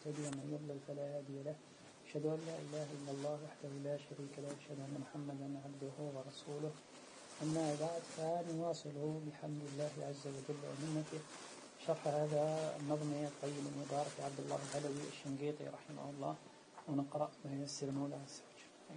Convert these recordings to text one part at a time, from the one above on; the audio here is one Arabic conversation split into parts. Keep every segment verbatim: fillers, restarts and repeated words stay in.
المهتدي ومن يضلل فلا هادي له. أشهد أن لا إله إلا الله وحده لا شريك له، أشهد أن محمدا عبده ورسوله. أما بعد، فنواصل بحمد الله عز وجل ومنته شرح هذا النظم الطيب المبارك عبد الله العلوي الشنقيطي رحمه الله، ونقرأ وييسر المولى عز وجل.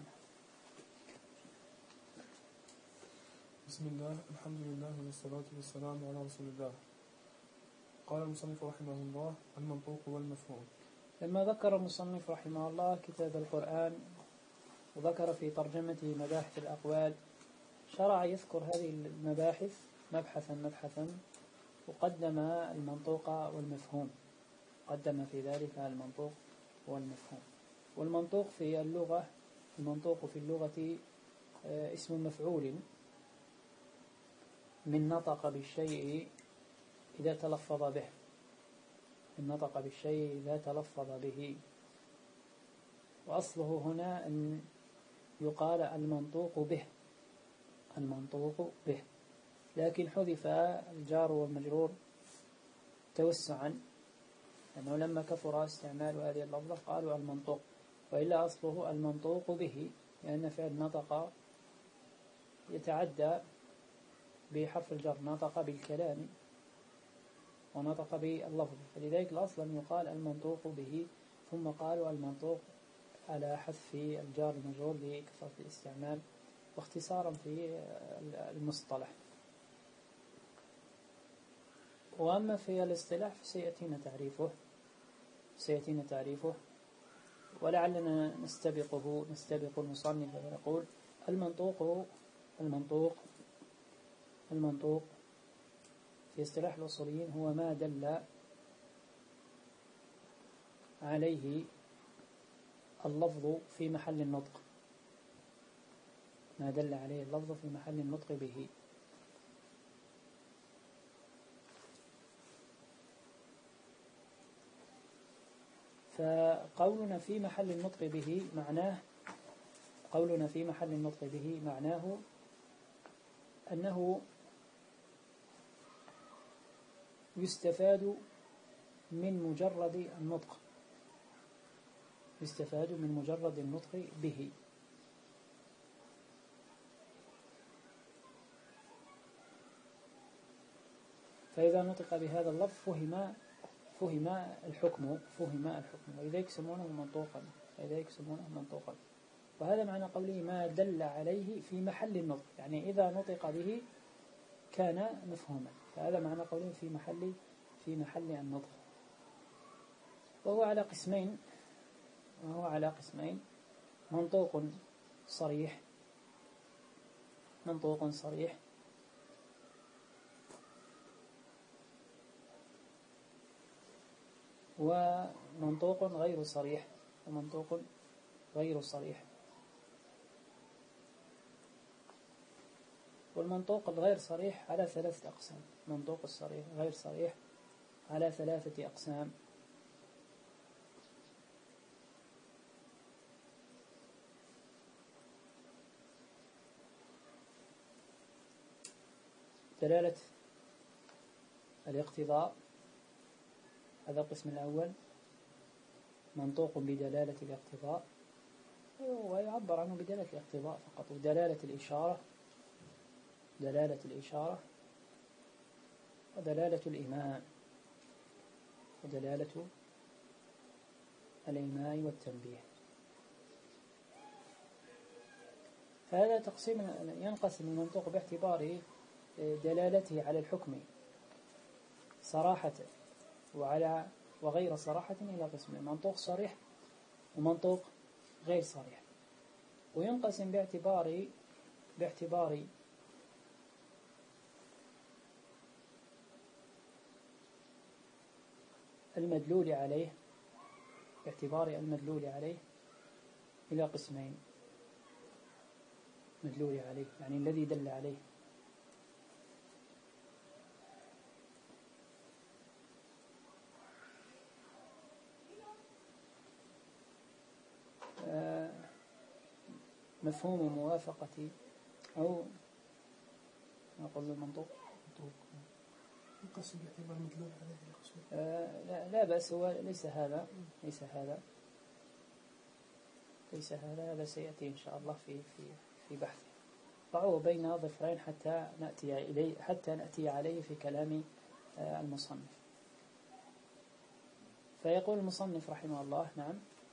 بسم الله، الحمد لله والصلاة والسلام على رسول الله. قال المصنف رحمه الله: المنطوق والمفهوم. لما ذكر المصنف رحمه الله كتاب القرآن وذكر في ترجمته مباحث الأقوال، شرع يذكر هذه المباحث مبحثا مبحثا، وقدم المنطوق والمفهوم، قدم في ذلك المنطوق والمفهوم. والمنطوق في اللغة المنطوق في اللغة اسم مفعول من نطق بالشيء إذا تلفظ به، من نطق بالشيء إذا تلفظ به. وأصله هنا أن يقال المنطوق به، المنطوق به، لكن حذف الجار والمجرور توسعا، لأنه لما كثر استعمال هذه اللفظة قالوا المنطوق، وإلا أصله المنطوق به، لأن فعل نطق يتعدى بحرف الجر، نطق بالكلام ونطق باللفظ، فلذلك الأصل أن يقال المنطوق به، ثم قالوا المنطوق على حذف الجار المجرور لكثرة الاستعمال واختصارا في المصطلح. وأما في الاصطلاح فسيأتينا تعريفه سيأتينا تعريفه ولعلنا نستبقه نستبق المصنف ونقول: المنطوق المنطوق المنطوق في اصطلاح الأصوليين هو ما دل عليه اللفظ في محل النطق، ما دل عليه اللفظ في محل النطق به. فقولنا في محل النطق به معناه قولنا في محل النطق به معناه أنه يستفاد من مجرد النطق يستفاد من مجرد النطق به. فإذا نطق بهذا اللفظ فهم فهم الحكم فهم الحكم ولذلك يسمونه منطوقا ولذلك يسمونه منطوقا. وهذا معنى قوله ما دل عليه في محل النطق، يعني إذا نطق به كان مفهوما، فهذا معنى قوله في محل في محل النطق. وهو على قسمين وهو على قسمين منطوق صريح منطوق صريح ومنطوق غير صريح ومنطوق غير صريح. والمنطوق الغير صريح على ثلاثة أقسام. منطوق الصريح غير صريح على ثلاثة أقسام. دلالة الاقتضاء، هذا القسم الأول، منطوق بدلالة الاقتضاء، ويعبر عنه بدلالة الاقتضاء فقط. ودلالة الإشارة دلالة الإشارة ودلالة الإيماء ودلالة الإيماء والتنبيه. فهذا تقسيم ينقسم المنطوق باعتبار دلالته على الحكم صراحة وعلى وغير صراحة إلى قسمين: منطوق صريح ومنطوق غير صريح. وينقسم باعتبار باعتبار المدلول عليه باعتبار المدلول عليه إلى قسمين: مدلول عليه يعني الذي دل عليه، مفهوم موافقة أو نقول المنطوق يقصد باعتبار مدلول عليه يقصد. آه لا, لا بأس، هو ليس هذا ليس هذا ليس هذا هذا سيأتي إن شاء الله في في في بحث. ضعوه بين ظفرين حتى نأتي إليه حتى نأتي عليه في كلام آه المصنف. فيقول المصنف رحمه الله: نعم.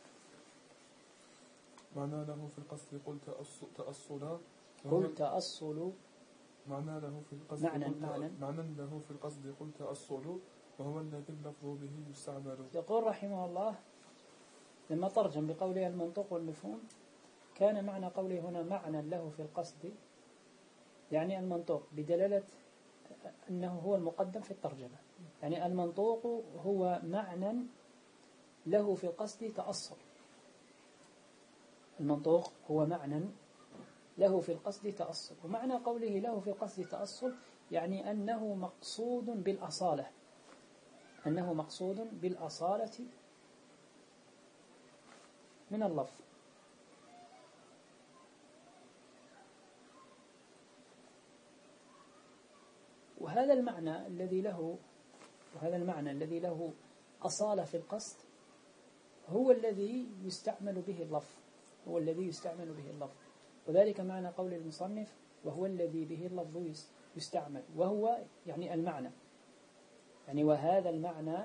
معنى له في القصد قل تأصلا قل تأصل معنى له في القصد معنى قل معنى معنى له في القصد قل تأصل وهو الذي اللفظ به يستعمل. يقول رحمه الله لما ترجم بقوله المنطوق والمفهوم، كان معنى قوله هنا معنى له في القصد، يعني المنطوق بدلالة أنه هو المقدم في الترجمة، يعني المنطوق هو معنى له في القصد تأصل. المنطوق هو معنى له في القصد تأصل، ومعنى قوله له في القصد تأصل يعني أنه مقصود بالأصالة، أنه مقصود بالأصالة من اللفظ. وهذا المعنى الذي له وهذا المعنى الذي له أصالة في القصد هو الذي يستعمل به اللفظ هو الذي يستعمل به اللفظ وذلك معنى قول المصنف وهو الذي به اللفظ يستعمل، وهو يعني المعنى، يعني وهذا المعنى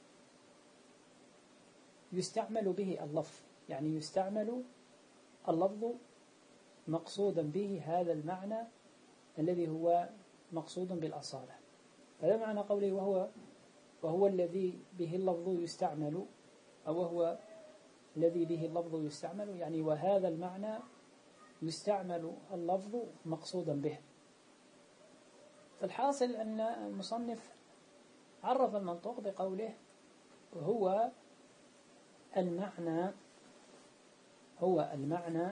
يستعمل به اللفظ، يعني يستعمل اللفظ مقصودا به هذا المعنى الذي هو مقصود بالأصالة. هذا معنى قوله وهو وهو الذي به اللفظ يستعمل، أو وهو الذي به اللفظ يستعمل، يعني وهذا المعنى يستعمل اللفظ مقصودا به. فالحاصل أن المصنف عرف المنطوق بقوله هو المعنى هو المعنى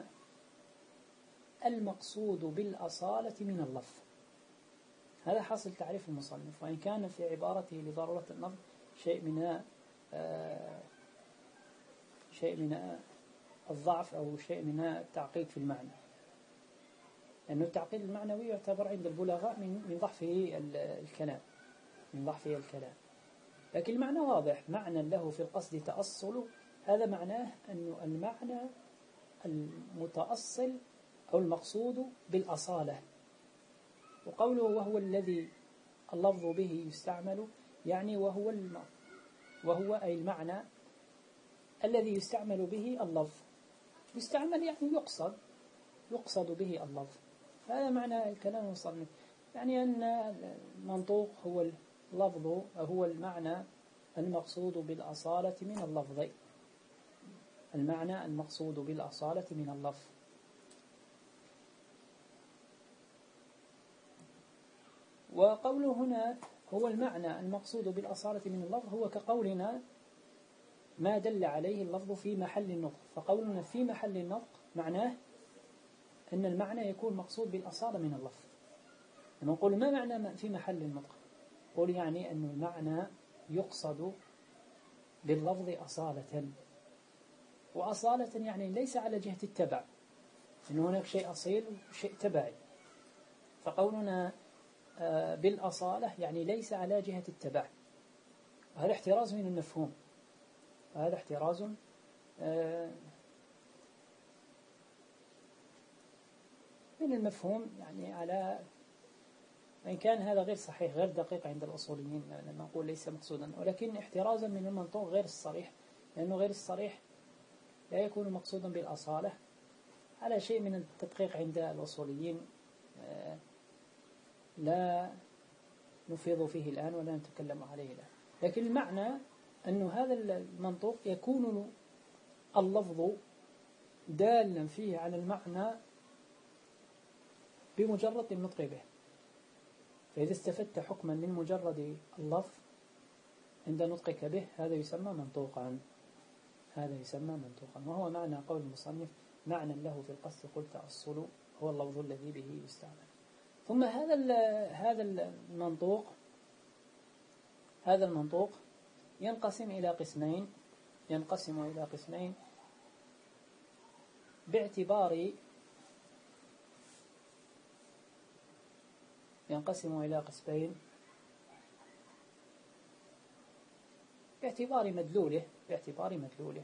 المقصود بالأصالة من اللفظ. هذا حاصل تعريف المصنف، وإن كان في عبارته لضرورة النظر شيء من آه شيء من الضعف أو شيء من التعقيد في المعنى، لأن التعقيد المعنوي يعتبر عند البلغاء من من ضعفه الكلام من ضعفه الكلام لكن المعنى واضح، معنى له في القصد تأصل، هذا معناه أن المعنى المتأصل أو المقصود بالأصالة. وقوله وهو الذي اللفظ به يستعمل، يعني وهو الم... وهو أي المعنى الذي يستعمل به اللفظ. يستعمل يعني يقصد يقصد به اللفظ. هذا معنى الكلام المصنف، يعني أن المنطوق هو اللفظ، هو المعنى المقصود بالأصالة من اللفظ المعنى المقصود بالأصالة من اللفظ. وقوله هنا هو المعنى المقصود بالأصالة من اللفظ هو كقولنا ما دل عليه اللفظ في محل النطق. فقولنا في محل النطق معناه أن المعنى يكون مقصود بالأصالة من اللفظ. لما نقول ما معنى في محل النطق، قول يعني أن المعنى يقصد باللفظ أصالة، وأصالة يعني ليس على جهة التبع، إن هناك شيء أصيل وشيء تبعي. فقولنا بالأصالة يعني ليس على جهة التبع، وهذا احتراز من المفهوم، وهذا احتراز من المفهوم، يعني على وإن كان هذا غير صحيح غير دقيق عند الأصوليين لما نقول ليس مقصودا، ولكن احترازا من المنطوق غير الصريح، لأنه غير الصريح لا يكون مقصودا بالأصالة على شيء من التدقيق عند الأصوليين لا نفيض فيه الآن ولا نتكلم عليه الآن. لكن المعنى أن هذا المنطوق يكون اللفظ دالا فيه على المعنى بمجرد النطق به. فإذا استفدت حكما من مجرد اللفظ عند نطقك به هذا يسمى منطوقا هذا يسمى منطوقا وهو معنى قول المصنف معنى له في القصد قل تأصل هو اللفظ الذي به يستعمل. ثم هذا هذا المنطوق هذا المنطوق ينقسم إلى قسمين ينقسم إلى قسمين باعتبار ينقسم إلى قسمين باعتبار مدلوله باعتبار مدلوله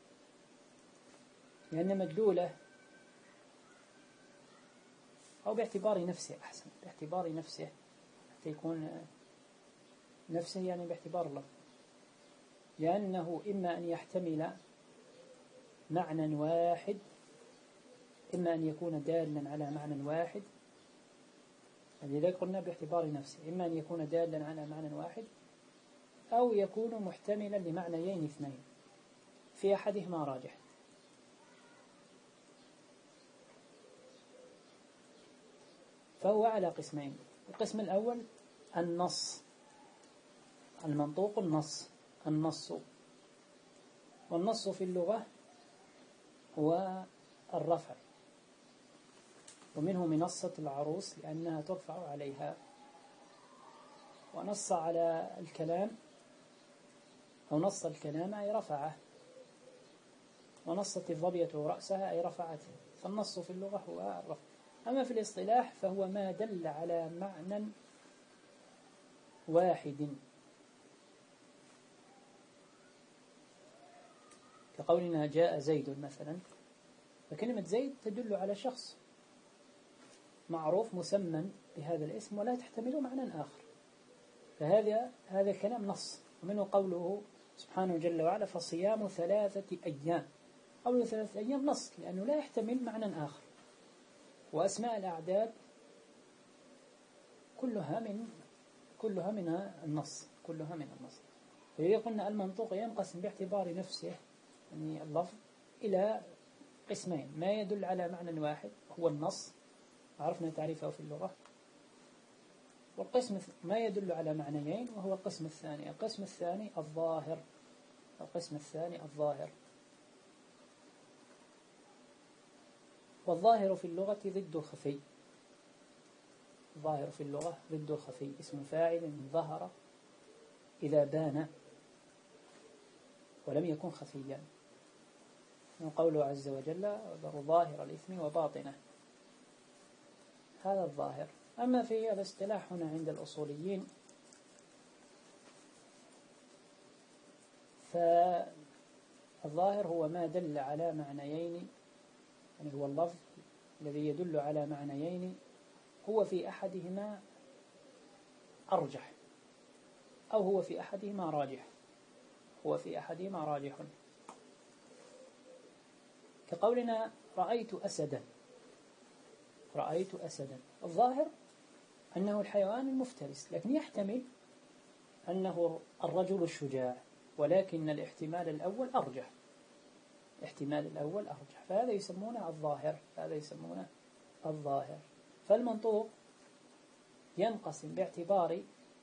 لأن مدلوله أو باعتبار نفسه أحسن باعتبار نفسه حتى يكون نفسه يعني باعتبار الله لأنه إما أن يحتمل معنى واحد إما أن يكون دالا على معنى واحد لذلك قلنا باعتبار نفسه إما أن يكون دالا على معنى واحد أو يكون محتملا لمعنيين اثنين في أحدهما راجح فهو على قسمين القسم الأول النص المنطوق النص النص والنص في اللغة هو الرفع ومنه منصة العروس لأنها ترفع عليها ونص على الكلام أو نص الكلام أي رفعه ونصت الظبية رأسها أي رفعته فالنص في اللغة هو الرفع أما في الاصطلاح فهو ما دل على معنى واحد كقولنا جاء زيد مثلا فكلمة زيد تدل على شخص معروف مسمى بهذا الاسم ولا تحتمل معنى آخر فهذا هذا الكلام نص ومنه قوله سبحانه جل وعلا فصيام ثلاثة أيام قوله ثلاثة أيام نص لأنه لا يحتمل معنى آخر وأسماء الأعداد كلها من كلها من النص كلها من النص فإذا قلنا المنطوق ينقسم باعتبار نفسه يعني اللفظ إلى قسمين ما يدل على معنى واحد هو النص عرفنا تعريفه في اللغة والقسم ما يدل على معنيين وهو القسم الثاني القسم الثاني الظاهر القسم الثاني الظاهر والظاهر في اللغة ضد الخفي الظاهر في اللغة ضد الخفي اسم فاعل من ظهر إذا بان ولم يكن خفيا من قوله عز وجل ظاهر الإثم وباطنه هذا الظاهر أما في الاصطلاح هنا عند الأصوليين فالظاهر هو ما دل على معنيين يعني هو اللفظ الذي يدل على معنيين هو في أحدهما أرجح أو هو في أحدهما راجح هو في أحدهما راجح كقولنا رأيت أسدا رأيت أسدا الظاهر أنه الحيوان المفترس لكن يحتمل أنه الرجل الشجاع ولكن الاحتمال الأول أرجح الاحتمال الأول أرجح فهذا يسمونه الظاهر هذا يسمونه الظاهر فالمنطوق ينقسم باعتبار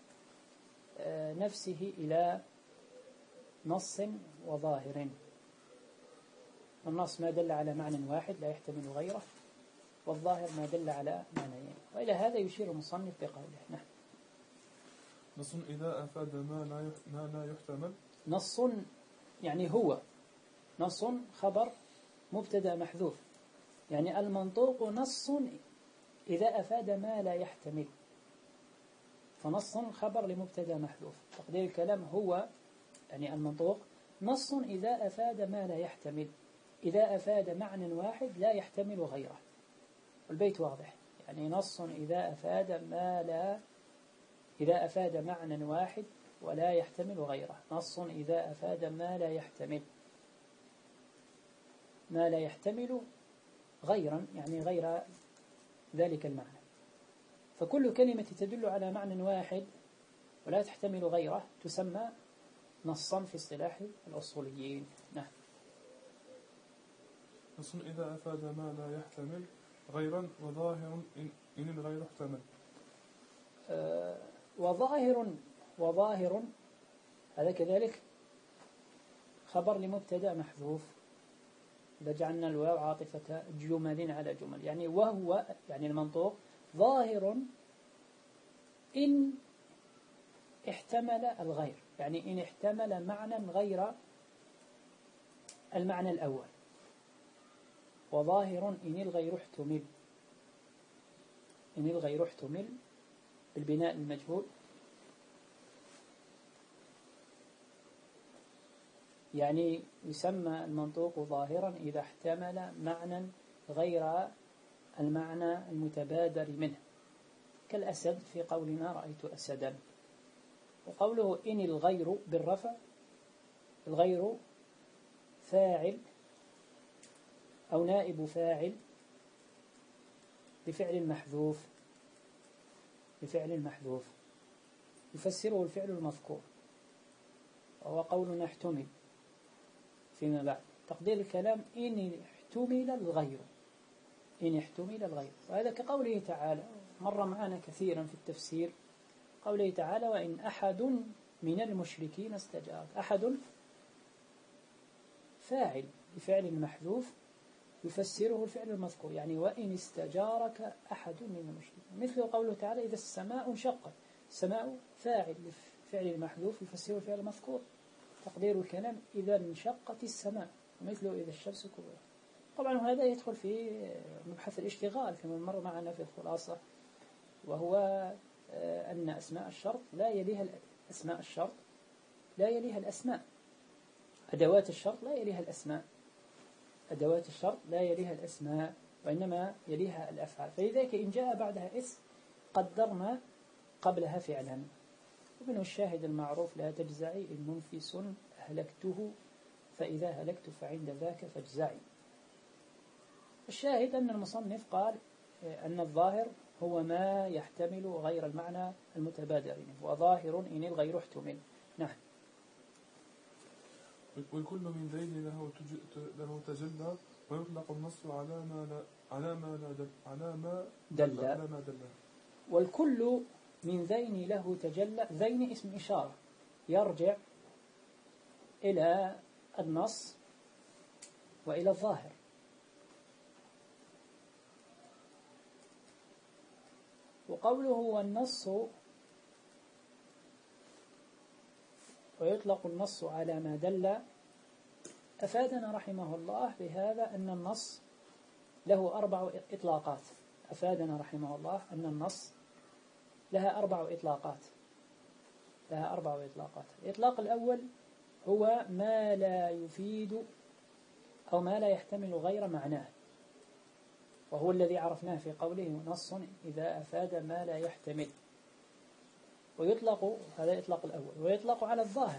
نفسه إلى نص وظاهر النص ما دل على معنى واحد لا يحتمل غيره والظاهر ما دل على معنيين وإلى هذا يشير المصنف بقوله نعم نص إذا أفاد ما لا يحتمل نص يعني هو نص خبر مبتدأ محذوف يعني المنطوق نص إذا أفاد ما لا يحتمل فنص خبر لمبتدأ محذوف تقدير الكلام هو يعني المنطوق نص إذا أفاد ما لا يحتمل إذا أفاد معنى واحد لا يحتمل غيره البيت واضح يعني نص إذا أفاد ما لا إذا أفاد معنى واحد ولا يحتمل غيره نص إذا أفاد ما لا يحتمل ما لا يحتمل غيرا يعني غير ذلك المعنى فكل كلمة تدل على معنى واحد ولا تحتمل غيره تسمى نصا في اصطلاح الأصوليين نعم نص إذا أفاد ما لا يحتمل غيرا وظاهر إن, إن الغير احتمل آه وظاهر وظاهر هذا كذلك خبر لمبتدأ محذوف إذا جعلنا الواو عاطفة جمل على جمل يعني وهو يعني المنطوق ظاهر إن احتمل الغير يعني إن احتمل معنى غير المعنى الأول وظاهر إن الغير احتمل إن الغير احتمل بالبناء المجهول يعني يسمى المنطوق ظاهرا إذا احتمل معنى غير المعنى المتبادر منه، كالأسد في قولنا رأيت أسدا. وقوله إن الغير بالرفع، الغير فاعل أو نائب فاعل بفعل محذوف، بفعل محذوف يفسره الفعل المذكور، وهو قولنا احتمل فيما بعد. تقدير الكلام إن احتمل الغير، إن احتمل الغير. وهذا كقوله تعالى، مر معنا كثيرا في التفسير، قوله تعالى وإن أحد من المشركين استجارك. أحد فاعل بفعل محذوف يفسره الفعل المذكور، يعني وإن استجارك أحد من المشركين. مثل قوله تعالى إذا السماء انشقت، السماء فاعل بفعل المحذوف يفسره الفعل المذكور. تقدير الكلام إذا انشقت السماء، ومثله إذا الشمس كبرت. طبعا هذا يدخل في مبحث الاشتغال كما مر معنا في الخلاصة، وهو أن أسماء الشرط لا يليها أسماء الشرط لا يليها الأسماء، أدوات الشرط لا يليها الأسماء، أدوات الشرط لا يليها الأسماء، وإنما يليها الأفعال. فلذلك إن جاء بعدها اسم قدرنا قبلها فعلا. ومنه الشاهد المعروف لا تجزعي إن منفس أهلكته فإذا هلكت فعند ذاك فاجزعي. الشاهد أن المصنف قال أن الظاهر هو ما يحتمل غير المعنى المتبادر منه، وظاهر إن الغير احتمل. نعم. والكل من ذيل له له تجلى، ويطلق النص على ما لا على ما لا دل على ما دل على ما دل. والكل من ذين له تجلى، ذين اسم إشارة يرجع إلى النص وإلى الظاهر. وقوله والنص ويطلق النص على ما دل، أفادنا رحمه الله بهذا أن النص له أربع إطلاقات. أفادنا رحمه الله أن النص لها أربع إطلاقات لها أربع إطلاقات. الإطلاق الأول هو ما لا يفيد أو ما لا يحتمل غير معناه، وهو الذي عرفناه في قوله نص إذا أفاد ما لا يحتمل. ويطلق هذا الإطلاق الأول. ويطلق على الظاهر،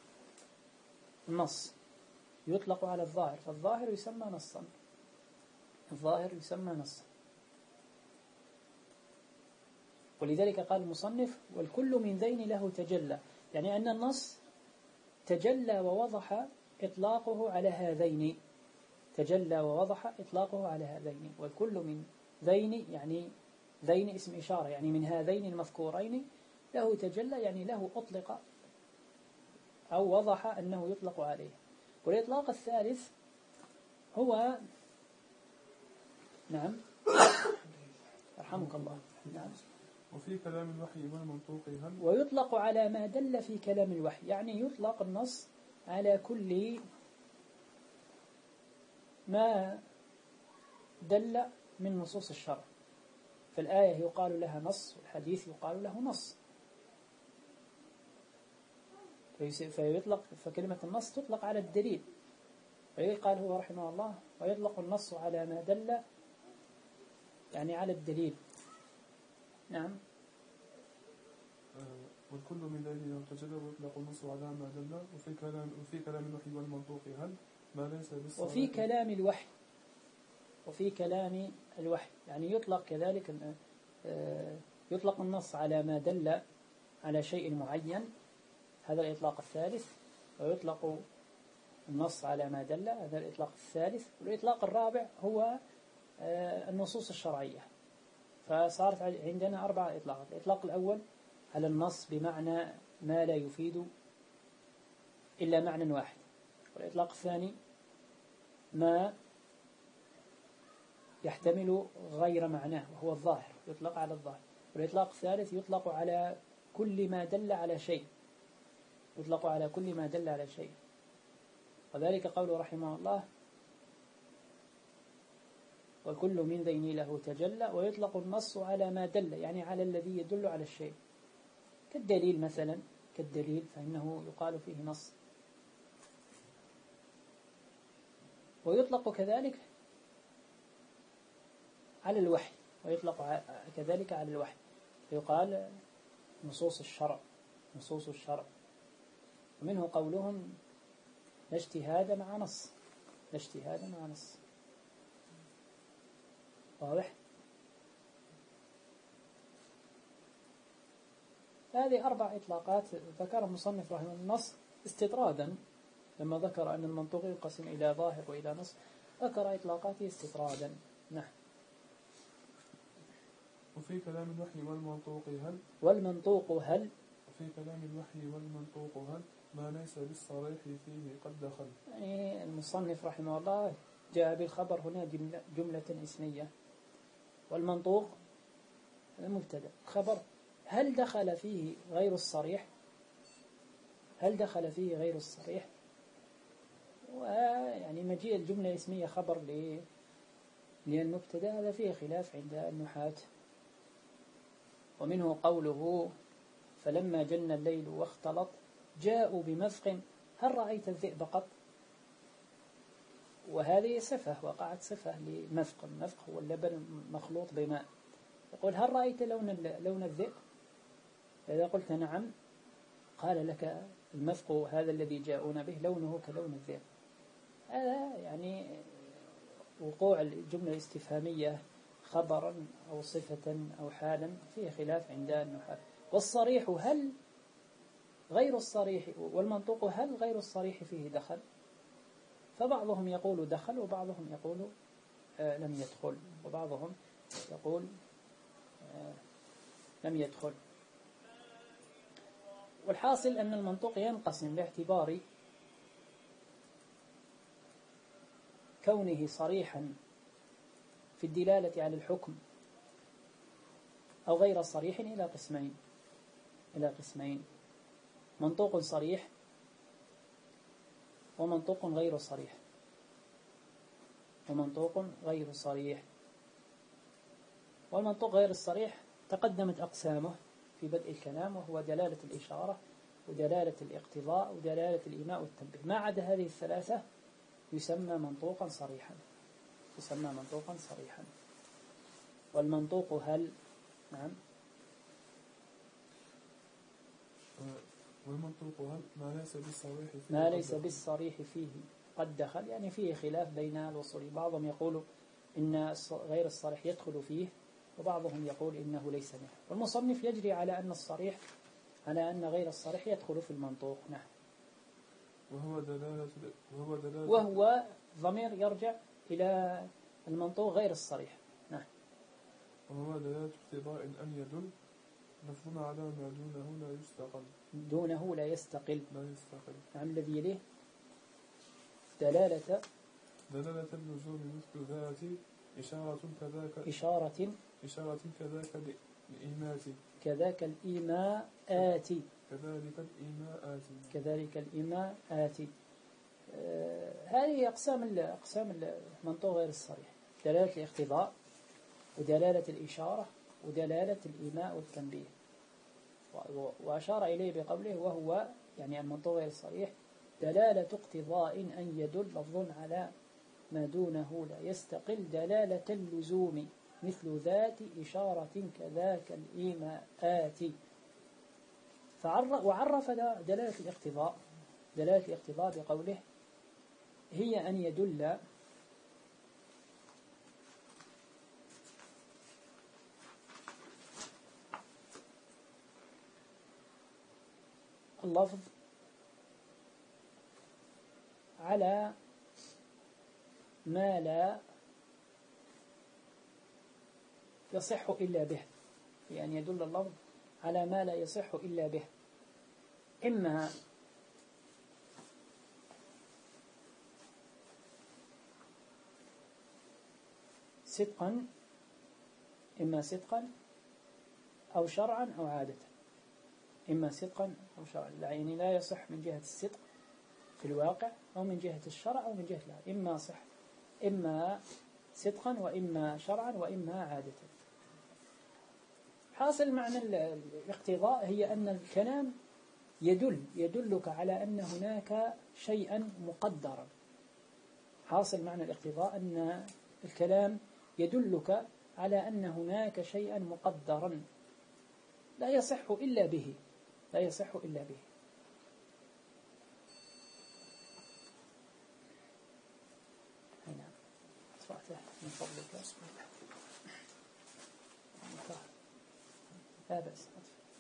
النص يطلق على الظاهر، فالظاهر يسمى نصا، الظاهر يسمى نصا. ولذلك قال المصنف والكل من ذين له تجلى، يعني أن النص تجلى ووضح إطلاقه على هذين، تجلى ووضح إطلاقه على هذين. والكل من ذين يعني ذين اسم إشارة، يعني من هذين المذكورين له تجلى، يعني له أطلق أو وضح أنه يطلق عليه. والإطلاق الثالث هو نعم رحمك الله نعم وفي كلام الوحي والمنطوق هل ويطلق على ما دل في كلام الوحي، يعني يطلق النص على كل ما دل من نصوص الشرع. فالآية يقال لها نص، والحديث يقال له نص. فيطلق فكلمة النص تطلق على الدليل. قال هو رحمه الله ويطلق النص على ما دل يعني على الدليل. نعم. والكل من ذلك له تجلى، ويطلق النص على ما دل. وفي كلام وفي كلام الوحي والمنطوق هل ما ليس بالصلاة. وفي كلام الوحي وفي كلام الوحي يعني يطلق كذلك يطلق النص على ما دل على شيء معين، هذا الإطلاق الثالث. ويطلق النص على ما دل، هذا الإطلاق الثالث. والإطلاق الرابع هو النصوص الشرعية. فصارت عندنا أربعة إطلاقات. الإطلاق الأول على النص بمعنى ما لا يفيد إلا معنى واحد. والإطلاق الثاني ما يحتمل غير معناه وهو الظاهر، يطلق على الظاهر. والإطلاق الثالث يطلق على كل ما دل على شيء، يطلق على كل ما دل على شيء. وذلك قوله رحمه الله والكل من ذين له تجلى، ويطلق النص على ما دل يعني على الذي يدل على الشيء، كالدليل مثلا، كالدليل فإنه يقال فيه نص. ويطلق كذلك على الوحي، ويطلق كذلك على الوحي، فيقال نصوص الشرع، نصوص الشرع. ومنه قولهم لا اجتهاد مع نص، لا اجتهاد مع نص. واضح؟ هذه أربع إطلاقات ذكر المصنف رحمه الله النص استطرادا، لما ذكر أن المنطوق ينقسم إلى ظاهر وإلى نص ذكر إطلاقاته استطرادا. نعم. وفي كلام الوحي والمنطوق هل والمنطوق هل وفي كلام الوحي والمنطوق هل ما ليس بالصريح فيه قد دخل. يعني المصنف رحمه الله جاء بالخبر هنا جملة, جملة اسمية، والمنطوق المبتدأ. خبر هل دخل فيه غير الصريح، هل دخل فيه غير الصريح، ويعني مجيء الجملة الاسمية خبر للمبتدأ هذا فيه خلاف عند النحاة. ومنه قوله فلما جن الليل واختلط جاءوا بمفق هل رأيت الذئب قط، وهذه صفة وقعت صفة لمفق. المفق هو اللبن مخلوط بماء. يقول هل رأيت لون لون الذئب، إذا قلت نعم قال لك المفق هذا الذي جاءون به لونه كلون الذئب. هذا يعني وقوع الجملة الاستفهامية خبرا أو صفة أو حالا فيه خلاف عند النحاة. والصريح هل غير الصريح، والمنطوق هل غير الصريح فيه دخل، فبعضهم يقول دخل وبعضهم يقول آه لم يدخل، وبعضهم يقول آه لم يدخل. والحاصل أن المنطوق ينقسم باعتبار كونه صريحا في الدلالة على الحكم أو غير صريح إلى قسمين إلى قسمين منطوق صريح ومنطوق غير صريح ومنطوق غير صريح. والمنطوق غير الصريح تقدمت أقسامه في بدء الكلام، وهو دلالة الإشارة ودلالة الاقتضاء ودلالة الإيماء والتنبيه. ما عدا هذه الثلاثة يسمى منطوقا صريحا، يسمى منطوقا صريحا. والمنطوق هل نعم والمنطوق هل ما ليس بالصريح فيه ما ليس بالصريح فيه قد دخل، يعني فيه خلاف بين الوصول. بعضهم يقول إن غير الصريح يدخل فيه، وبعضهم يقول إنه ليس منه. والمصنف يجري على أن الصريح على أن غير الصريح يدخل في المنطوق. نعم. وهو دلالة وهو دلالة وهو ضمير يرجع إلى المنطوق غير الصريح. نعم. وهو دلالة اقتضاء أن يدل لفظ على ما دونه لا يستقل دونه لا يستقل لا يستقل نعم. الذي يليه دلالة دلالة اللزوم مثل ذات إشارة كذاك إشارة إشارة كذاك الإيماء كذاك الإيماءات كذلك الإيماءات كذلك الإيماءات. آه هذه أقسام أقسام المنطوق غير الصريح: دلالة الاقتضاء ودلالة الإشارة ودلالة الإيماء والتنبيه. وأشار إليه بقوله وهو يعني المنطوق غير الصريح دلالة اقتضاء أن يدل لفظ على ما دونه لا يستقل دلالة اللزوم مثل ذات إشارة كذاك الإيماءات. وعرف دلالة الاقتضاء دلالة الاقتضاء بقوله هي أن يدل اللفظ على ما لا يصح إلا به، يعني يدل اللفظ على ما لا يصح إلا به، إما صدقا إما صدقا أو شرعا أو عادة. إما صدقا أو شرعا، يعني لا يصح من جهة الصدق في الواقع أو من جهة الشرع أو من جهة لا، إما صح إما صدقا وإما شرعا وإما عادة. حاصل معنى الاقتضاء هي أن الكلام يدل يدلك على أن هناك شيئا مقدرا حاصل معنى الاقتضاء أن الكلام يدلك على أن هناك شيئا مقدرا لا يصح إلا به لا يصح إلا به. هنا أطفأته من فضلك لا بأس.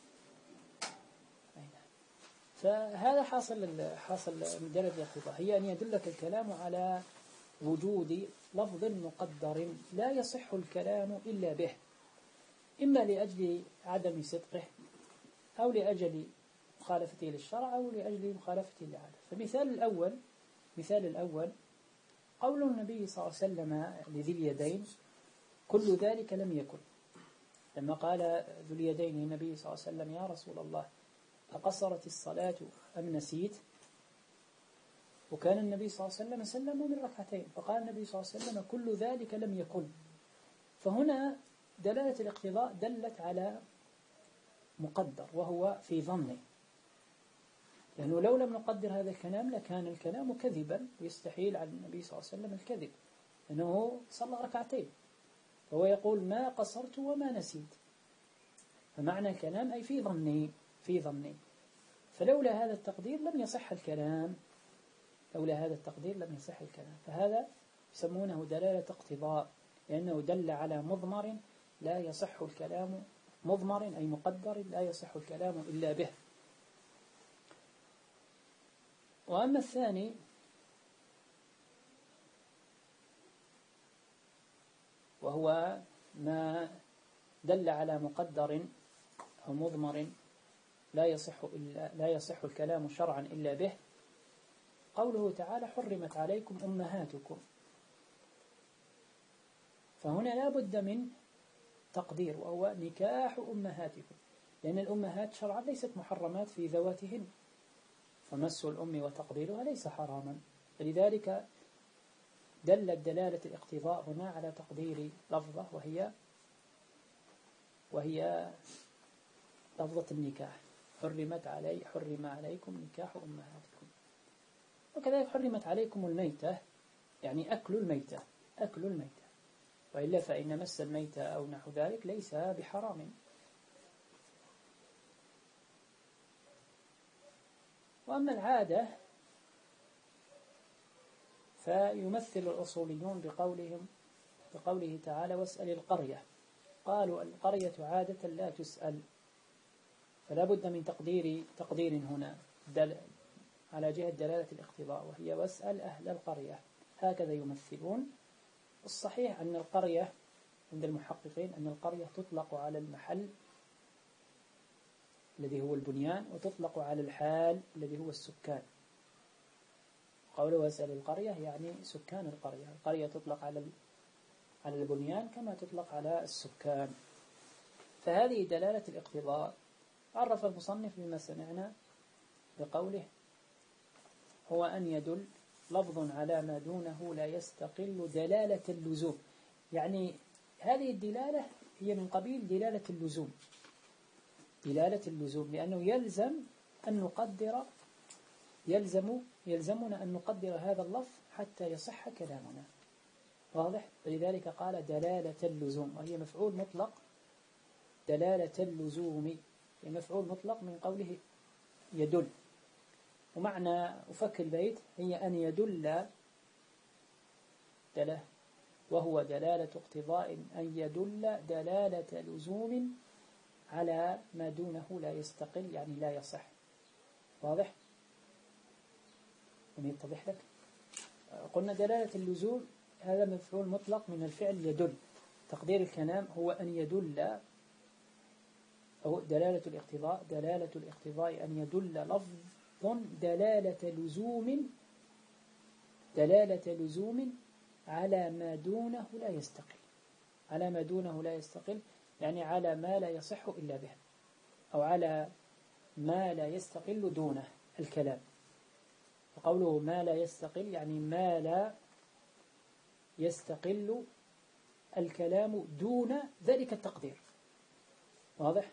فهذا حاصل حاصل من درجة الاقتضاء، هي أن يدلك الكلام على وجود لفظ مقدر لا يصح الكلام إلا به، إما لأجل عدم صدقه أو لأجل مخالفته للشرع أو لأجل مخالفته للعادة. فمثال الأول مثال الأول قول النبي صلى الله عليه وسلم لذي اليدين كل ذلك لم يكن، لما قال ذو اليدين النبي صلى الله عليه وسلم يا رسول الله أقصرت الصلاة أم نسيت؟ وكان النبي صلى الله عليه وسلم سلم من ركعتين، فقال النبي صلى الله عليه وسلم كل ذلك لم يكن. فهنا دلالة الاقتضاء دلت على مقدر وهو في ظنه، لأنه لو لم نقدر هذا الكلام لكان الكلام كذبا ويستحيل على النبي صلى الله عليه وسلم الكذب، لأنه صلى ركعتين وهو يقول ما قصرت وما نسيت، فمعنى الكلام أي في ظني في ظني فلولا هذا التقدير لم يصح الكلام لولا هذا التقدير لم يصح الكلام. فهذا يسمونه دلالة اقتضاء، لأنه دل على مضمر لا يصح الكلام، مضمر أي مقدر لا يصح الكلام إلا به. وأما الثاني وهو ما دل على مقدر أو مضمر لا يصح إلا لا يصح الكلام شرعا إلا به، قوله تعالى حرمت عليكم أمهاتكم. فهنا لا بد من تقدير وهو نكاح أمهاتكم، لأن الأمهات شرعا ليست محرمات في ذواتهن، فمس الأم وتقبيلها ليس حراما، فلذلك دلت دلالة الاقتضاء هنا على تقدير لفظة وهي وهي لفظة النكاح، حرمت علي حرم عليكم نكاح أمهاتكم. وكذلك حرمت عليكم الميتة، يعني أكل الميتة أكل الميتة، وإلا فإن مس الميتة أو نحو ذلك ليس بحرام. وأما العادة فيمثل الأصوليون بقولهم بقوله تعالى واسأل القرية، قالوا القرية عادة لا تسأل، فلا بد من تقدير تقدير هنا دل على جهة دلالة الاقتضاء، وهي واسأل أهل القرية، هكذا يمثلون. الصحيح أن القرية عند المحققين أن القرية تطلق على المحل الذي هو البنيان، وتطلق على الحال الذي هو السكان. قوله واسأل القرية يعني سكان القرية، القرية تطلق على على البنيان كما تطلق على السكان. فهذه دلالة الاقتضاء. عرف المصنف بما سمعنا بقوله هو أن يدل لفظ على ما دونه لا يستقل دلالة اللزوم، يعني هذه الدلالة هي من قبيل دلالة اللزوم دلالة اللزوم لأنه يلزم أن نقدر يلزم يلزمنا أن نقدر هذا اللفظ حتى يصح كلامنا، واضح؟ فلذلك قال دلالة اللزوم، وهي مفعول مطلق. دلالة اللزوم هي مفعول مطلق من قوله يدل، ومعنى أفك البيت هي أن يدل دلالة، وهو دلالة اقتضاء أن يدل دلالة لزوم على ما دونه لا يستقل، يعني لا يصح. واضح؟ أن يتضح لك؟ قلنا دلالة اللزوم هذا مفعول مطلق من الفعل يدل، تقدير الكلام هو أن يدل، أو دلالة الاقتضاء دلالة الاقتضاء أن يدل لفظ دلالة لزوم دلالة لزوم على ما دونه لا يستقل على ما دونه لا يستقل يعني على ما لا يصح إلا به، أو على ما لا يستقل دونه الكلام. وقوله ما لا يستقل يعني ما لا يستقل الكلام دون ذلك التقدير. واضح؟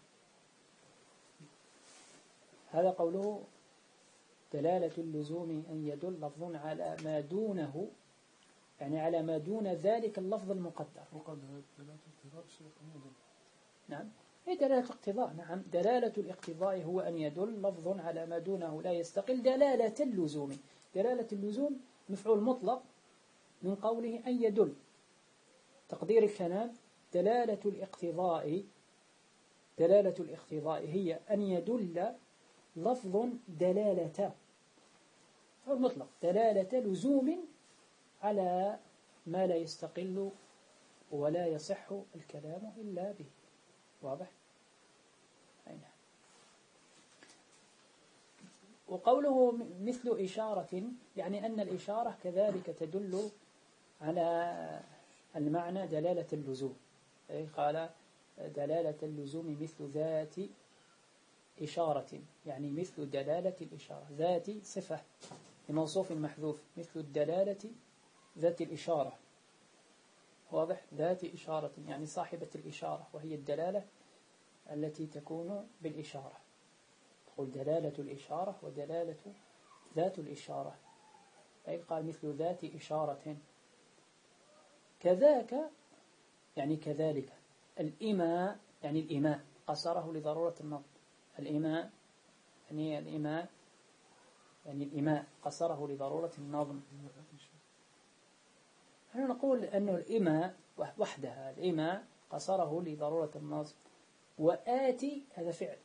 هذا قوله دلالة اللزوم أن يدل لفظ على ما دونه يعني على ما دون ذلك اللفظ المقدر. وقد دلالة الاقتضاء شيء يدل. نعم، هي دلالة اقتضاء. نعم، دلالة الاقتضاء هو أن يدل لفظ على ما دونه لا يستقل دلالة اللزوم. دلالة اللزوم مفعول مطلق من قوله أن يدل. تقدير الكلام دلالة الاقتضاء دلالة الاقتضاء هي أن يدل لفظ دلالة مفعول مطلق دلالة لزوم على ما لا يستقل ولا يصح الكلام إلا به. واضح؟ أين. وقوله مثل إشارة يعني أن الإشارة كذلك تدل على المعنى دلالة اللزوم. أي قال دلالة اللزوم مثل ذات إشارة، يعني مثل دلالة الإشارة. ذات صفة لموصوف محذوف مثل الدلالة ذات الإشارة. واضح؟ ذات إشارة يعني صاحبة الإشارة، وهي الدلالة التي تكون بالإشارة. تقول دلالة الإشارة ودلالة ذات الإشارة. أي قال مثل ذات إشارة. كذاك يعني كذلك. الإماء يعني الإماء قصره لضرورة النظم. الإماء يعني الإماء يعني الإماء قصره لضرورة النظم. نحن نقول أنه الإماء وحدها، الإماء قصره لضرورة النظم. وآتي هذا فعل.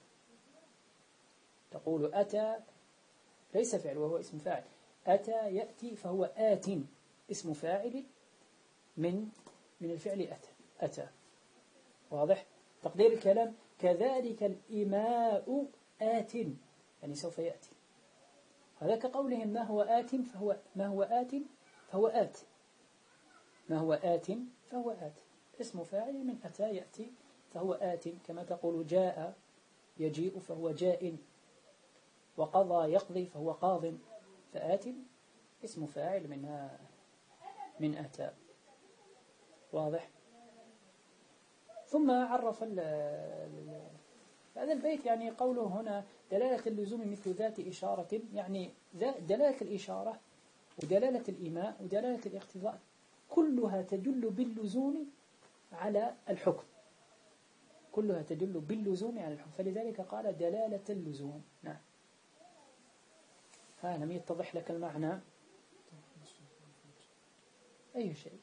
تقول أتى ليس فعل وهو اسم فاعل. أتى يأتي فهو آت اسم فاعل من من الفعل أتى أتى. واضح؟ تقدير الكلام كذلك الإماء آت يعني سوف يأتي. هذا كقولهم ما هو آت فهو ما هو آت فهو آت ما هو آت فهو آت اسم فاعل من أتى يأتي فهو آت. كما تقول جاء يجيء فهو جاء، وقضى يقضي فهو قاض. فآت اسم فاعل من من أتى. واضح؟ ثم عرف هذا البيت يعني قوله هنا دلالة اللزوم مثل ذات إشارة، يعني دلالة الإشارة ودلالة الإيماء ودلالة الاقتضاء كلها تدل باللزوم على الحكم. كلها تدل باللزوم على الحكم، فلذلك قال دلالة اللزوم. نعم. ها لم يتضح لك المعنى؟ أي شيء؟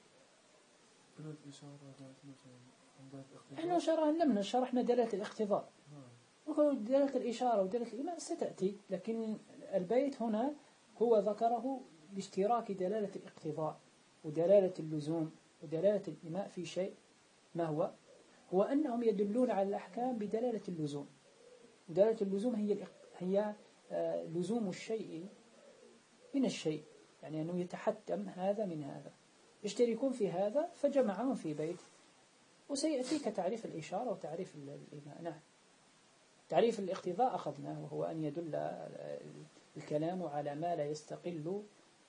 احنا شرحنا لمنا شرحنا دلالة الاقتضاء وقالوا دلالة الإشارة ودلالة الإيماء ستأتي، لكن البيت هنا هو ذكره باشتراك دلالة الاقتضاء ودلالة اللزوم ودلالة الإيماء في شيء. ما هو؟ هو أنهم يدلون على الأحكام بدلالة اللزوم. ودلالة اللزوم هي هي لزوم الشيء من الشيء، يعني أنه يتحتم هذا من هذا، يشتركون في هذا فجمعهم في بيت. وسيأتيك تعريف الإشارة وتعريف الإيماء. نعم. تعريف الاقتضاء أخذناه وهو أن يدل الكلام على ما لا يستقل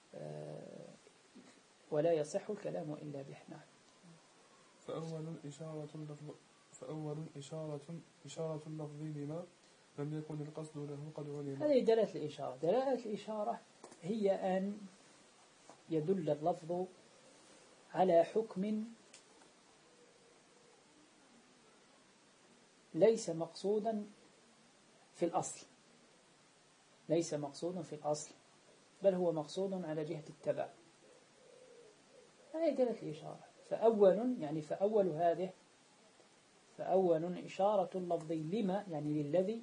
ولا يصح الكلام إلا به. نعم. فأول إشارة اللفظ فأول إشارة إشارة اللفظ لما لم يكن القصد له قد علم. هذه دلالة الإشارة. دلالة الإشارة هي أن يدل اللفظ على حكم ليس مقصودا في الأصل ليس مقصودا في الأصل بل هو مقصود على جهة التبع. هذه دلالة الإشارة. فأول يعني فأول هذه فأول إشارة اللفظ لما يعني للذي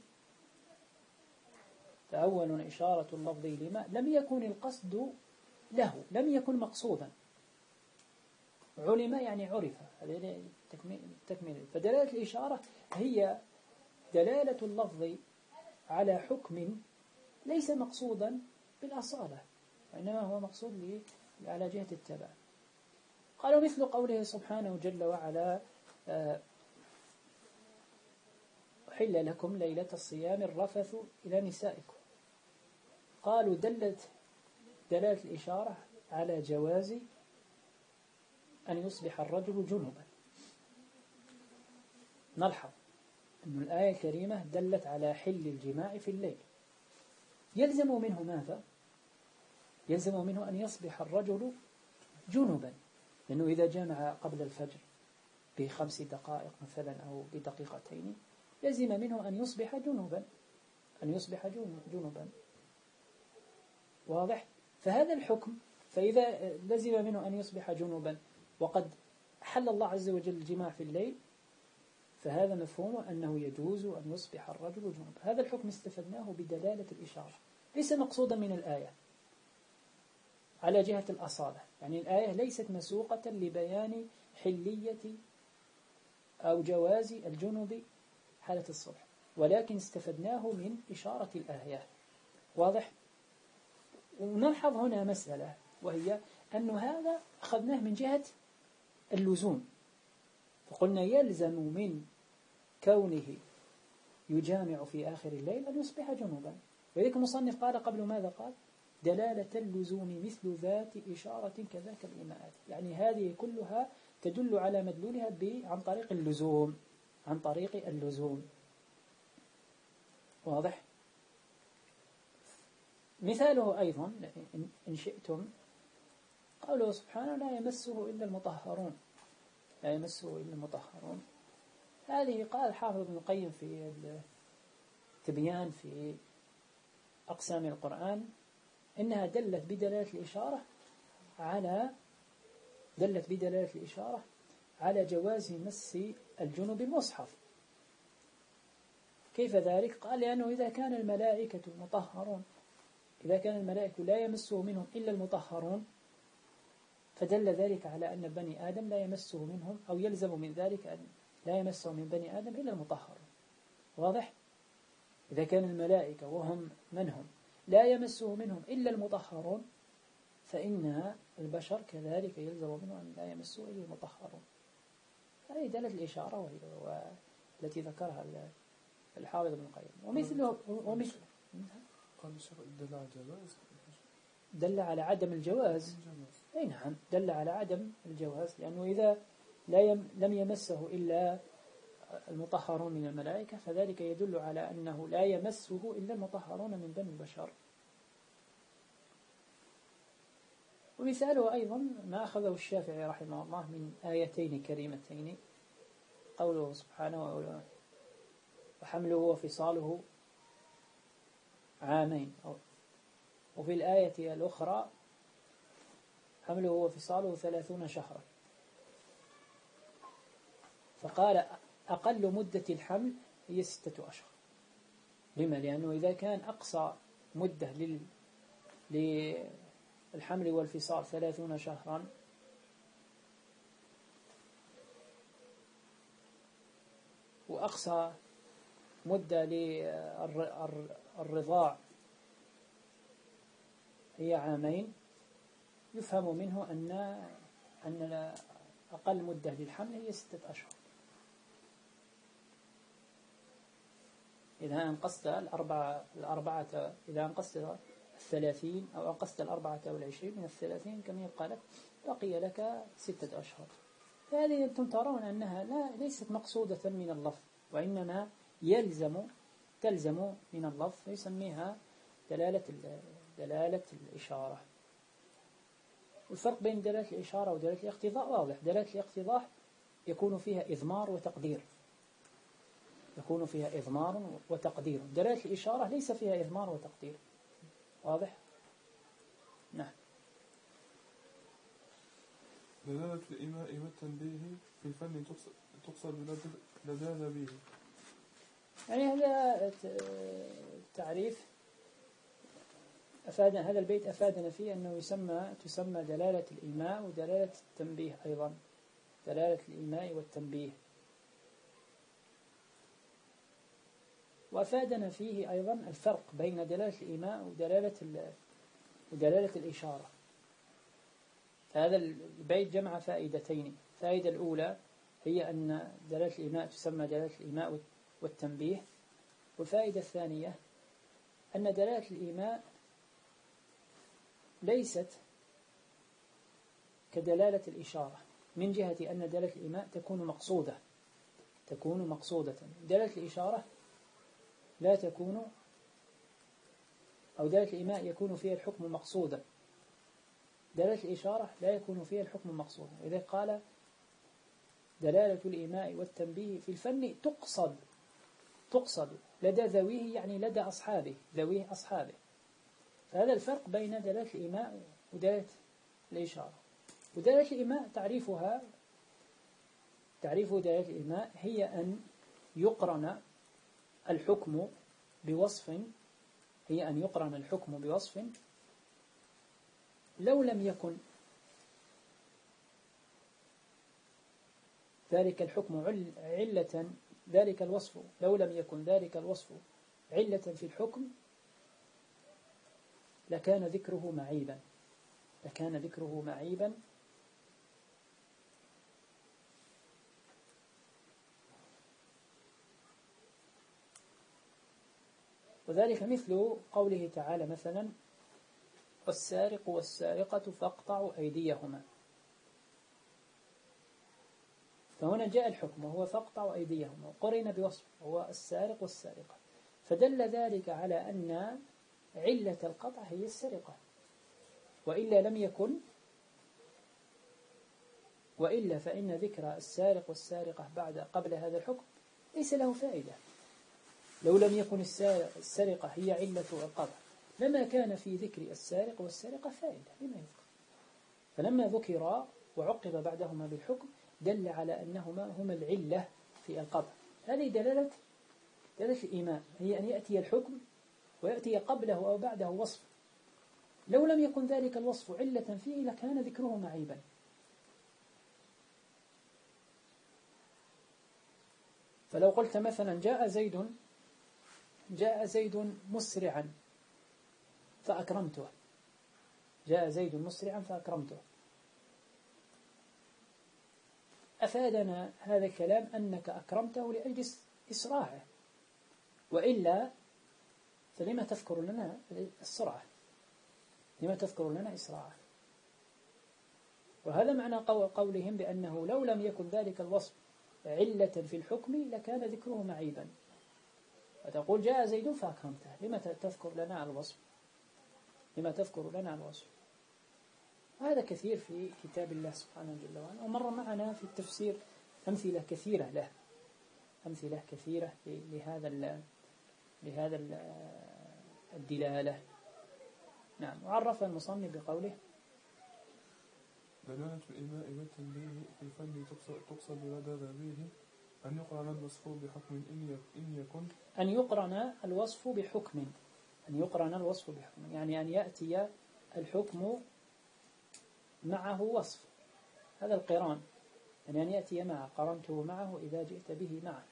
فأول إشارة اللفظ لما لم يكن القصد له، لم يكن مقصودا. علم يعني عرف، هذه تكميل. فدلالة الإشارة هي دلالة اللفظ على حكم ليس مقصودا بالأصالة، وإنما هو مقصود على جهة التبع. قالوا مثل قوله سبحانه جل وعلا أحل لكم ليلة الصيام الرفث إلى نسائكم. قالوا دلت دلالة الإشارة على جواز أن يصبح الرجل جنبا. نلحظ أن الآية الكريمة دلت على حل الجماع في الليل، يلزم منه ماذا؟ يلزم منه أن يصبح الرجل جنبا، لأنه إذا جامع قبل الفجر بخمس دقائق مثلا أو بدقيقتين لزم منه أن يصبح جنبا، أن يصبح جنبا. واضح؟ فهذا الحكم، فإذا لزم منه أن يصبح جنبا وقد حل الله عز وجل الجماع في الليل، فهذا مفهوم أنه يجوز أن يصبح الرجل جنبا. هذا الحكم استفدناه بدلالة الإشارة، ليس مقصودا من الآية على جهة الأصالة، يعني الآية ليست مسوقة لبيان حلية أو جواز الجنب حالة الصبح، ولكن استفدناه من إشارة الآية. واضح؟ ونلحظ هنا مسألة، وهي أن هذا أخذناه من جهة اللزوم، فقلنا يلزم من كونه يجامع في آخر الليل أن يصبح جنوبا. وذلك المصنف قال قبل ماذا قال؟ دلالة اللزوم مثل ذات إشارة كذاك الإيماءات، يعني هذه كلها تدل على مدلولها عن طريق اللزوم، عن طريق اللزوم. واضح؟ مثاله أيضا إن شئتم قوله سبحانه لا يمسه إلا المطهرون، لا يمسه إلا المطهرون. هذه قال الحافظ ابن القيم في التبيان في أقسام القرآن إنها دلت بدلالة الإشارة على دلت بدلالة الإشارة على جواز مس الجنوب المصحف. كيف ذلك؟ قال لأنه إذا كان الملائكة مطهرون، إذا كان الملائكة لا يمسه منهم إلا المطهرون، فدل ذلك على أن بني آدم لا يمسه منهم، أو يلزم من ذلك أن لا يمسه من بني آدم إلا المطهرون. واضح؟ إذا كان الملائكة وهم من هم لا يمسه منهم إلا المطهرون، فإن البشر كذلك يلزم منهم أن لا يمسه إلا المطهرون. هذه دلت الإشارة والتي ذكرها الحافظ ابن القيم. ومثله ومثل دل على الجواز، دل على عدم الجواز. أي نعم، دل على عدم الجواز، لأنه إذا لا يم لم يمسه إلا المطهرون من الملائكة فذلك يدل على أنه لا يمسه إلا المطهرون من بني البشر. ومثاله أيضا ما أخذه الشافعي رحمه الله من آيتين كريمتين، قوله سبحانه وحمله وفصاله عامين، وفي الآية الأخرى حمله وفصاله ثلاثون شهرا، فقال أقل مدة الحمل هي ستة أشهر. لما؟ لأنه إذا كان أقصى مدة لل... للحمل والفصال ثلاثون شهرا، وأقصى مدة للرضاع هي عامين، يفهم منه أن أن أقل مدة للحمل هي ستة أشهر. إذا أنقصت الأربعة الأربعة إذا أنقصت الثلاثين أو أنقصت الأربعة والعشرين من الثلاثين كم يبقى لك؟ بقي لك ستة أشهر. فهذه أنتم ترون أنها لا ليست مقصودة من اللفظ، وإنما يلزم تلزم من اللفظ، يسميها دلالة دلالة الإشارة. والفرق بين دلالة الإشارة ودلالة الاقتضاء واضح. دلالة الاقتضاء يكون فيها إضمار وتقدير، يكون فيها إضمار وتقدير. دلالة الإشارة ليس فيها إضمار وتقدير. واضح؟ نعم. دلالة الإيماء والتنبيه في الفن تقصد لذاذ به. يعني هذا تعريف أفاد هذا البيت أفادنا فيه أنه يسمى تسمى دلالة الإيماء ودلالة التنبيه أيضا، دلالة الإيماء والتنبيه. وأفادنا فيه أيضا الفرق بين دلالة الإيماء ودلالة ودلالة الإشارة. هذا البيت جمع فائدتين. الفائدة الأولى هي أن دلالة الإيماء تسمى دلالة الإيماء والتنبيه. والفائدة الثانية أن دلالة الإيماء ليست كدلالة الإشارة، من جهة أن دلالة الإيماء تكون مقصودة تكون مقصودة دلالة الإشارة لا تكون، أو دلالة الإيماء يكون فيها الحكم مقصودا، دلالة الإشارة لا يكون فيها الحكم مقصودا. إذا قال دلالة الإيماء والتنبيه في الفن تقصد تقصد لدى ذويه، يعني لدى أصحابه، ذويه أصحابه. فهذا الفرق بين دلالة الإيماء ودلالة الإشارة. ودلالة الإيماء تعريفها تعريف دلالة الإيماء هي أن يقرن الحكم بوصف هي أن يقرن الحكم بوصف لو لم يكن ذلك الحكم علة ذلك الوصف لو لم يكن ذلك الوصف علة في الحكم لكان ذكره معيبا لكان ذكره معيبا وذلك مثل قوله تعالى مثلا والسارق والسارقة فاقطعوا أيديهما. فهنا جاء الحكم وهو فاقطعوا أيديهما وقرن بوصف هو السارق والسارقة، فدل ذلك على أن علة القطع هي السرقة، وإلا لم يكن وإلا فإن ذكر السارق والسارقة بعد قبل هذا الحكم ليس له فائدة. لو لم يكن السرقة هي علة القطع لما كان في ذكر السارق والسارقة فائدة، لما يذكر؟ فلما ذكر وعقب بعدهما بالحكم دل على أنهما هما العلة في القطع. هذه دلالة دلالة الإيماء، هي أن يأتي الحكم ويأتي قبله أو بعده وصف لو لم يكن ذلك الوصف علة فيه لكان ذكره معيبا. فلو قلت مثلا جاء زيد جاء زيد مسرعا فأكرمته جاء زيد مسرعا فأكرمته أفادنا هذا الكلام أنك أكرمته لأجل إسراعه، وإلا فلما تذكر لنا السرعة لما تذكر لنا إسراعه. وهذا معنى قولهم بأنه لو لم يكن ذلك الوصف علة في الحكم لكان ذكره معيبا. فتقول جاء زيد فأكرمته، لما تذكر لنا الوصف لما تذكر لنا الوصف هذا كثير في كتاب الله سبحانه جل وعلا. ومر معنا في التفسير أمثلة كثيرة له أمثلة كثيرة لهذا ال لهذا ال الدلالة. نعم. وعرف المصنف بقوله دلالة الإيماء والتنبيه في الفن تقصد لدى ذويه أن يقرن الوصف بحكم إن يكن أن يقرن الوصف بحكم أن يقرن الوصف بحكم يعني أن يأتي الحكم معه وصف. هذا القران يعني أن يأتي معه، قرنته معه إذا جئت به معه،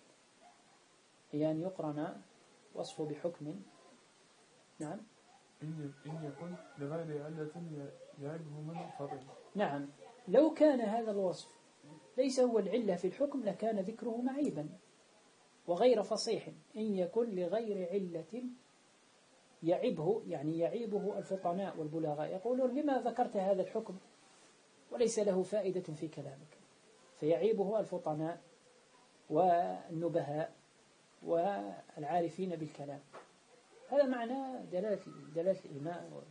هي أن يقرن وصف بحكم. نعم. إن يكن لغير علة يعيبه من فضل. نعم. لو كان هذا الوصف ليس هو العلة في الحكم لكان ذكره معيبا وغير فصيح. إن يكن لغير علة يعيبه يعني يعيبه الفطناء والبلغاء، يقولون لما ذكرت هذا الحكم وليس له فائدة في كلامك، فيعيبه الفطناء والنبهاء والعارفين بالكلام. هذا معنى دلالة دلالة الإيماء.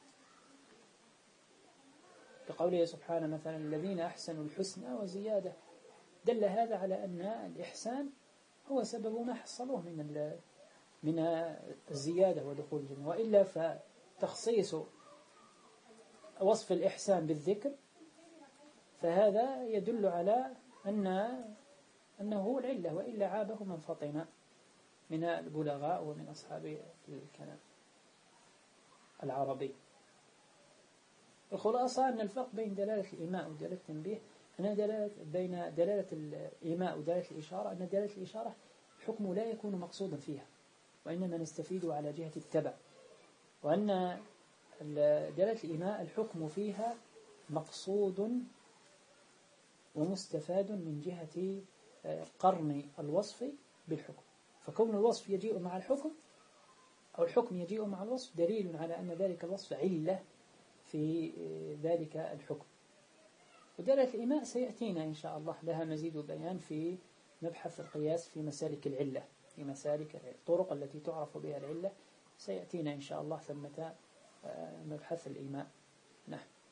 كقوله سبحانه مثلا الذين أحسنوا الحسنى وزيادة، دل هذا على أن الإحسان هو سبب ما حصلوه من من الزيادة ودخول الجنة، وإلا فتخصيص وصف الإحسان بالذكر فهذا يدل على أن أنه هو العلة، وإلا عابه من فطن من البلغاء ومن أصحاب الكلام العربي. الخلاصة أن الفرق بين دلالة الإيماء ودلالة التنبيه أن دلالة بين دلالة الإيماء ودلالة الإشارة أن دلالة الإشارة الحكم لا يكون مقصودا فيها، وإنما نستفيد على جهة التبع، وأن دلالة الإيماء الحكم فيها مقصود ومستفاد من جهة قرن الوصف بالحكم. فكون الوصف يجيء مع الحكم أو الحكم يجيء مع الوصف دليل على أن ذلك الوصف علة في ذلك الحكم. ودلالة الإيماء سيأتينا إن شاء الله لها مزيد بيان في مبحث القياس في مسالك العلة، في مسالك الطرق التي تعرف بها العلة سيأتينا إن شاء الله ثمة مبحث الإيماء. نعم.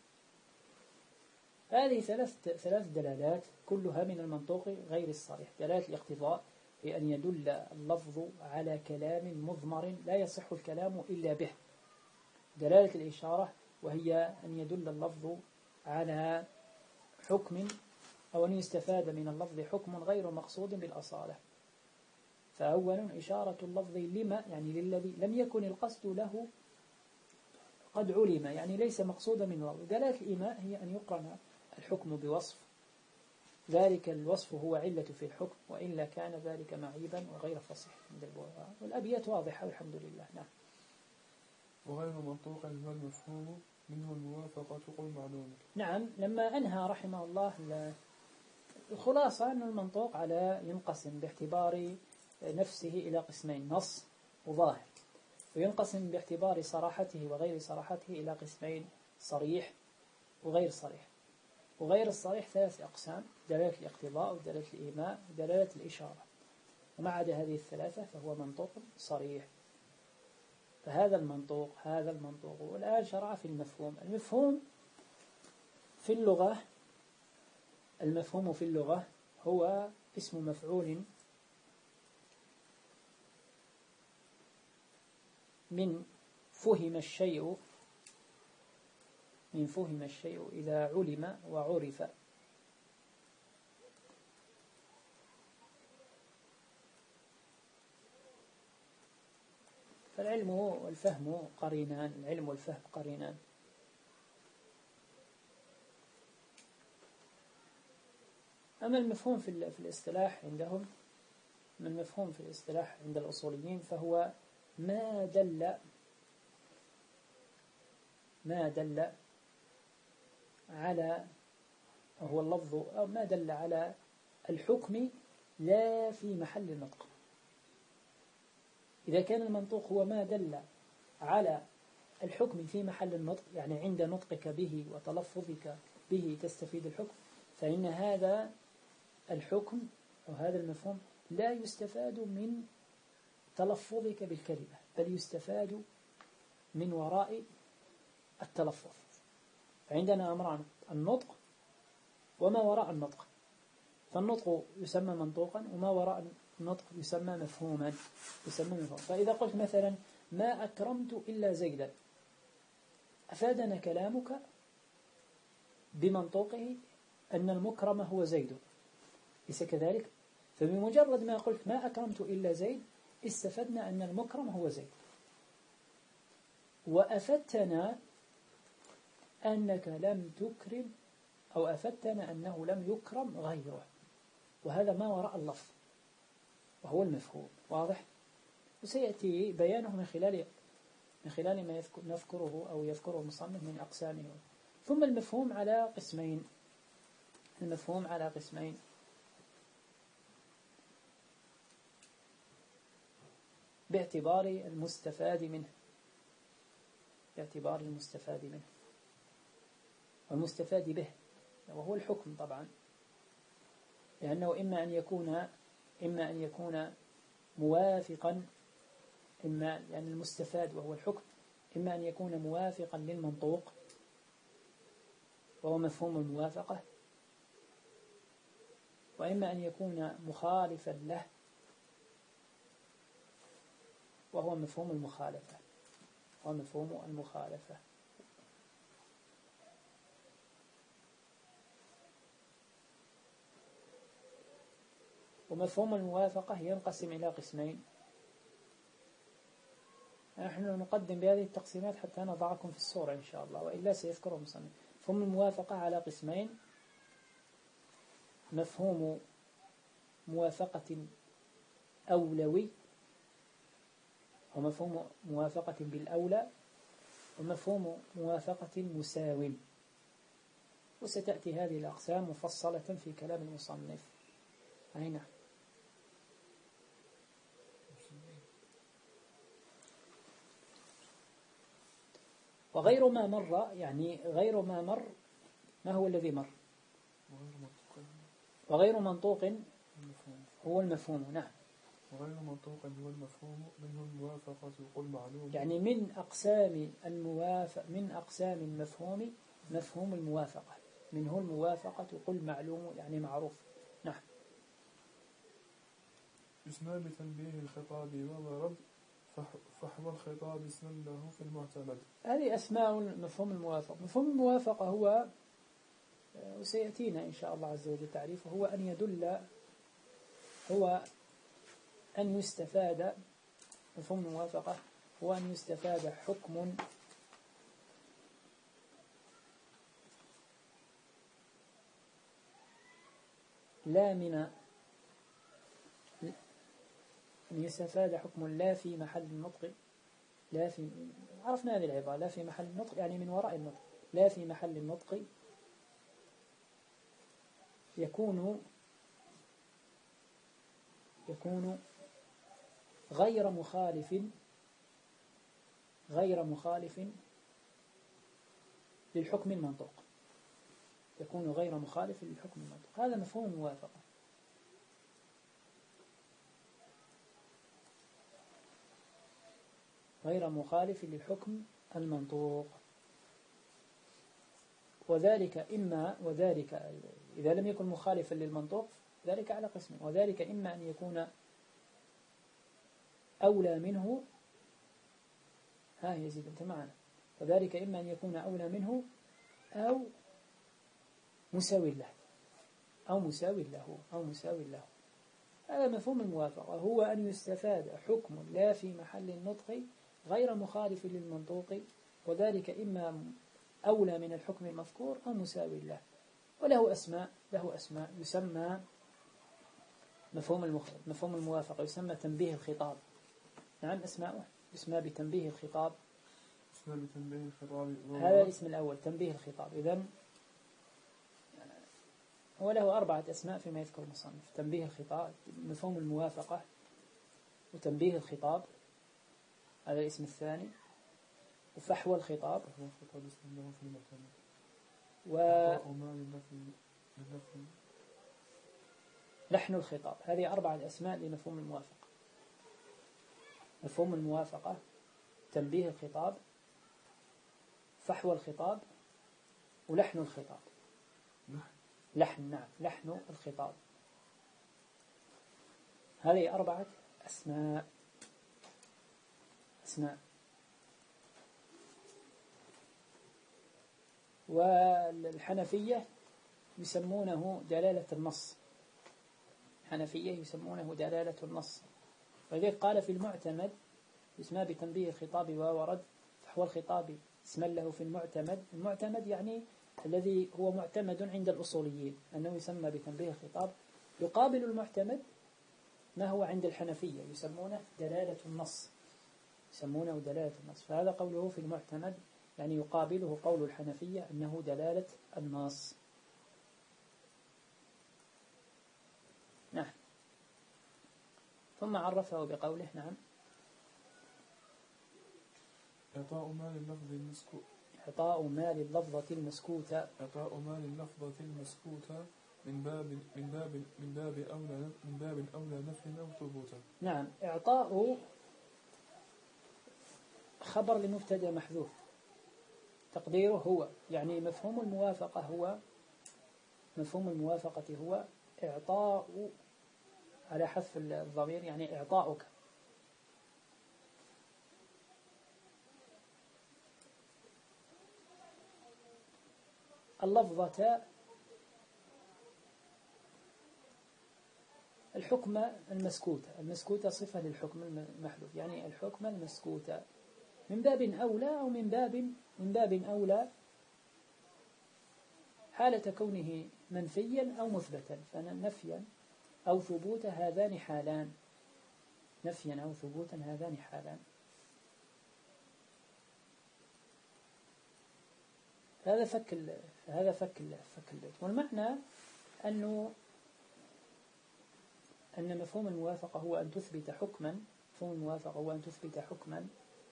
هذه ثلاث ثلاث دلالات كلها من المنطوق غير الصريح. دلالة الاقتضاء بأن يدل اللفظ على كلام مضمر لا يصح الكلام إلا به. دلالة الإشارة وهي أن يدل اللفظ على حكم أو أن يستفاد من اللفظ حكم غير مقصود بالأصالة. فأولا إشارة اللفظ لما يعني للذي لم يكن القصد له قد علم، يعني ليس مقصودا من اللفظ. دلالة الإيماء هي أن يقرن الحكم بوصف، ذلك الوصف هو علة في الحكم، وإلا كان ذلك معيبا وغير فصيح عند البلاغاء. والأبيات واضحة والحمد لله. نعم. وغير منطوق هو المفهوم منه الموافقة قل معلوم. نعم. لما أنهى رحمه الله الخلاصة أن المنطوق على ينقسم باعتبار نفسه إلى قسمين: نص وظاهر، وينقسم باعتبار صراحته وغير صراحته إلى قسمين: صريح وغير صريح. وغير الصريح ثلاث أقسام: دلالة الاقتضاء ودلالة الإيماء ودلالة الإشارة. وما عدا هذه الثلاثة فهو منطوق صريح. فهذا المنطوق هذا المنطوق والآن شرع في المفهوم. المفهوم في اللغة المفهوم في اللغة هو اسم مفعول من فهم الشيء من فهم الشيء إذا علم وعرف. فالعلم والفهم قرينان، العلم والفهم قرينان. أما المفهوم في في الاصطلاح عندهم، من المفهوم في الاصطلاح عند الأصوليين فهو ما دل ما دل على هو اللفظ أو ما دل على الحكم لا في محل النطق. إذا كان المنطوق هو ما دل على الحكم في محل النطق، يعني عند نطقك به وتلفظك به تستفيد الحكم، فإن هذا الحكم أو هذا المفهوم لا يستفاد من تلفظك بالكلمة، بل يستفاد من وراء التلفظ. فعندنا أمران: النطق وما وراء النطق. فالنطق يسمى منطوقا، وما وراء النطق يسمى مفهوما يسمى مفهوما. فإذا قلت مثلا ما أكرمت إلا زيدا، أفادنا كلامك بمنطوقه أن المكرم هو زيد، ليس كذلك؟ فبمجرد ما قلت ما أكرمت إلا زيد استفدنا أن المكرم هو زيد، وأفدتنا أنك لم تكرم أو أفدتنا أنه لم يكرم غيره، وهذا ما وراء اللفظ وهو المفهوم. واضح؟ وسيأتي بيانه من خلال من خلال ما نذكره أو يذكره المصنف من أقسامه. ثم المفهوم على قسمين المفهوم على قسمين باعتبار المستفاد منه باعتبار المستفاد منه والمستفاد به، وهو الحكم طبعا، لأنه إما أن يكون إما أن يكون موافقا، إما لأن المستفاد وهو الحكم إما أن يكون موافقا للمنطوق وهو مفهوم الموافقة، وإما أن يكون مخالفا له وهو مفهوم المخالفة وهو مفهوم المخالفة. ومفهوم الموافقة ينقسم إلى قسمين. نحن نقدم بهذه التقسيمات حتى نضعكم في الصورة إن شاء الله، وإلا سيذكره المصنف. مفهوم الموافقة على قسمين: مفهوم موافقة أولوي ومفهوم موافقة بالأولى، ومفهوم موافقة مساو. وستأتي هذه الأقسام مفصلة في كلام المصنف. أين؟ وغير ما مر، يعني غير ما مر ما هو الذي مر؟ وغير منطوق هو المفهوم. نعم. وغير منطوق هو المفهوم منه الموافقة قل معلوم. يعني من أقسام الموافق من أقسام المفهوم مفهوم الموافقة، منه الموافقة قل معلوم يعني معروف. نعم. يسمى بتنبيه الخطاب وورد فحوى الخطاب اسما له في المعتمد. هذه أسماء مفهوم الموافقة. مفهوم الموافقة هو، وسيأتينا إن شاء الله عز وجل تعريفه، هو أن يدل هو أن يستفاد مفهوم الموافقة هو أن يستفاد حكم لا من أن يستفاد حكم لا في محل النطق، لا في، عرفنا هذه العبارة، لا في محل النطق يعني من وراء النطق، لا في محل النطق يكون يكون غير مخالف غير مخالف للحكم المنطوق، يكون غير مخالف للحكم المنطوق. هذا مفهوم الموافقة. غير مخالف للحكم المنطوق، وذلك إما وذلك إذا لم يكن مخالفا للمنطوق ذلك على قسم، وذلك إما أن يكون أولى منه، ها يزيد أنت معنا، وذلك إما أن يكون أولى منه أو مساوي له أو مساوي له أو مساوي له. هذا مفهوم الموافقة، هو أن يستفاد حكم لا في محل النطق غير مخالف للمنطوق، وذلك إما أولى من الحكم المذكور أو مساوي له. وله أسماء له أسماء يسمى مفهوم المخ... مفهوم الموافقة يسمى تنبيه الخطاب. نعم أسماءه يسمى بتنبيه الخطاب. يسمى بتنبيه الخطاب. هذا الاسم الأول تنبيه الخطاب. إذن هو له أربعة أسماء فيما يذكر المصنف: تنبيه الخطاب، مفهوم الموافقة، وتنبيه الخطاب هذا الاسم الثاني، وفحوى الخطاب، ولحن الخطاب. هذه أربعة أسماء لمفهوم الموافقة: مفهوم الموافقة، تنبيه الخطاب، فحوى الخطاب، ولحن الخطاب. لحن نعم لحن الخطاب. هذه أربعة أسماء أسماء والحنفية يسمونه دلالة النص. الحنفية يسمونه دلالة النص، ولذلك قال في المعتمد يسمى بتنبيه الخطاب وورد فحوى الخطاب اسما له في المعتمد. المعتمد يعني الذي هو معتمد عند الأصوليين، أنه يسمى بتنبيه الخطاب. يقابل المعتمد ما هو عند الحنفية يسمونه دلالة النص، يسمونه دلالة النص. فهذا قوله في المعتمد يعني يقابله قول الحنفية أنه دلالة النص. نعم. ثم عرفه بقوله نعم إعطاء مال اللفظ المسكوت إعطاء مال اللفظة المسكوتة إعطاء مال اللفظة المسكوتة من باب من باب من باب أولى من باب أولى نفي أو ثبوتا. نعم. إعطاء خبر لمبتدأ محذوف، تقديره هو، يعني مفهوم الموافقة هو مفهوم الموافقة هو إعطاء على حذف الضمير، يعني إعطاؤك. اللفظة الحكم المسكوتة. المسكوتة صفة للحكم المحذوف، يعني الحكم المسكوتة من باب أولى أو من باب من باب أولى حالة كونه منفيا أو مثبتا. فنفيا أو ثبوتا هذان حالان، نفيا أو ثبوتا هذان حالان. هذا فك ال... هذا فك ال... فك البيت. والمعنى أنه أن مفهوم الموافقة هو أن تثبت حكما مفهوم الموافقة هو أن تثبت حكما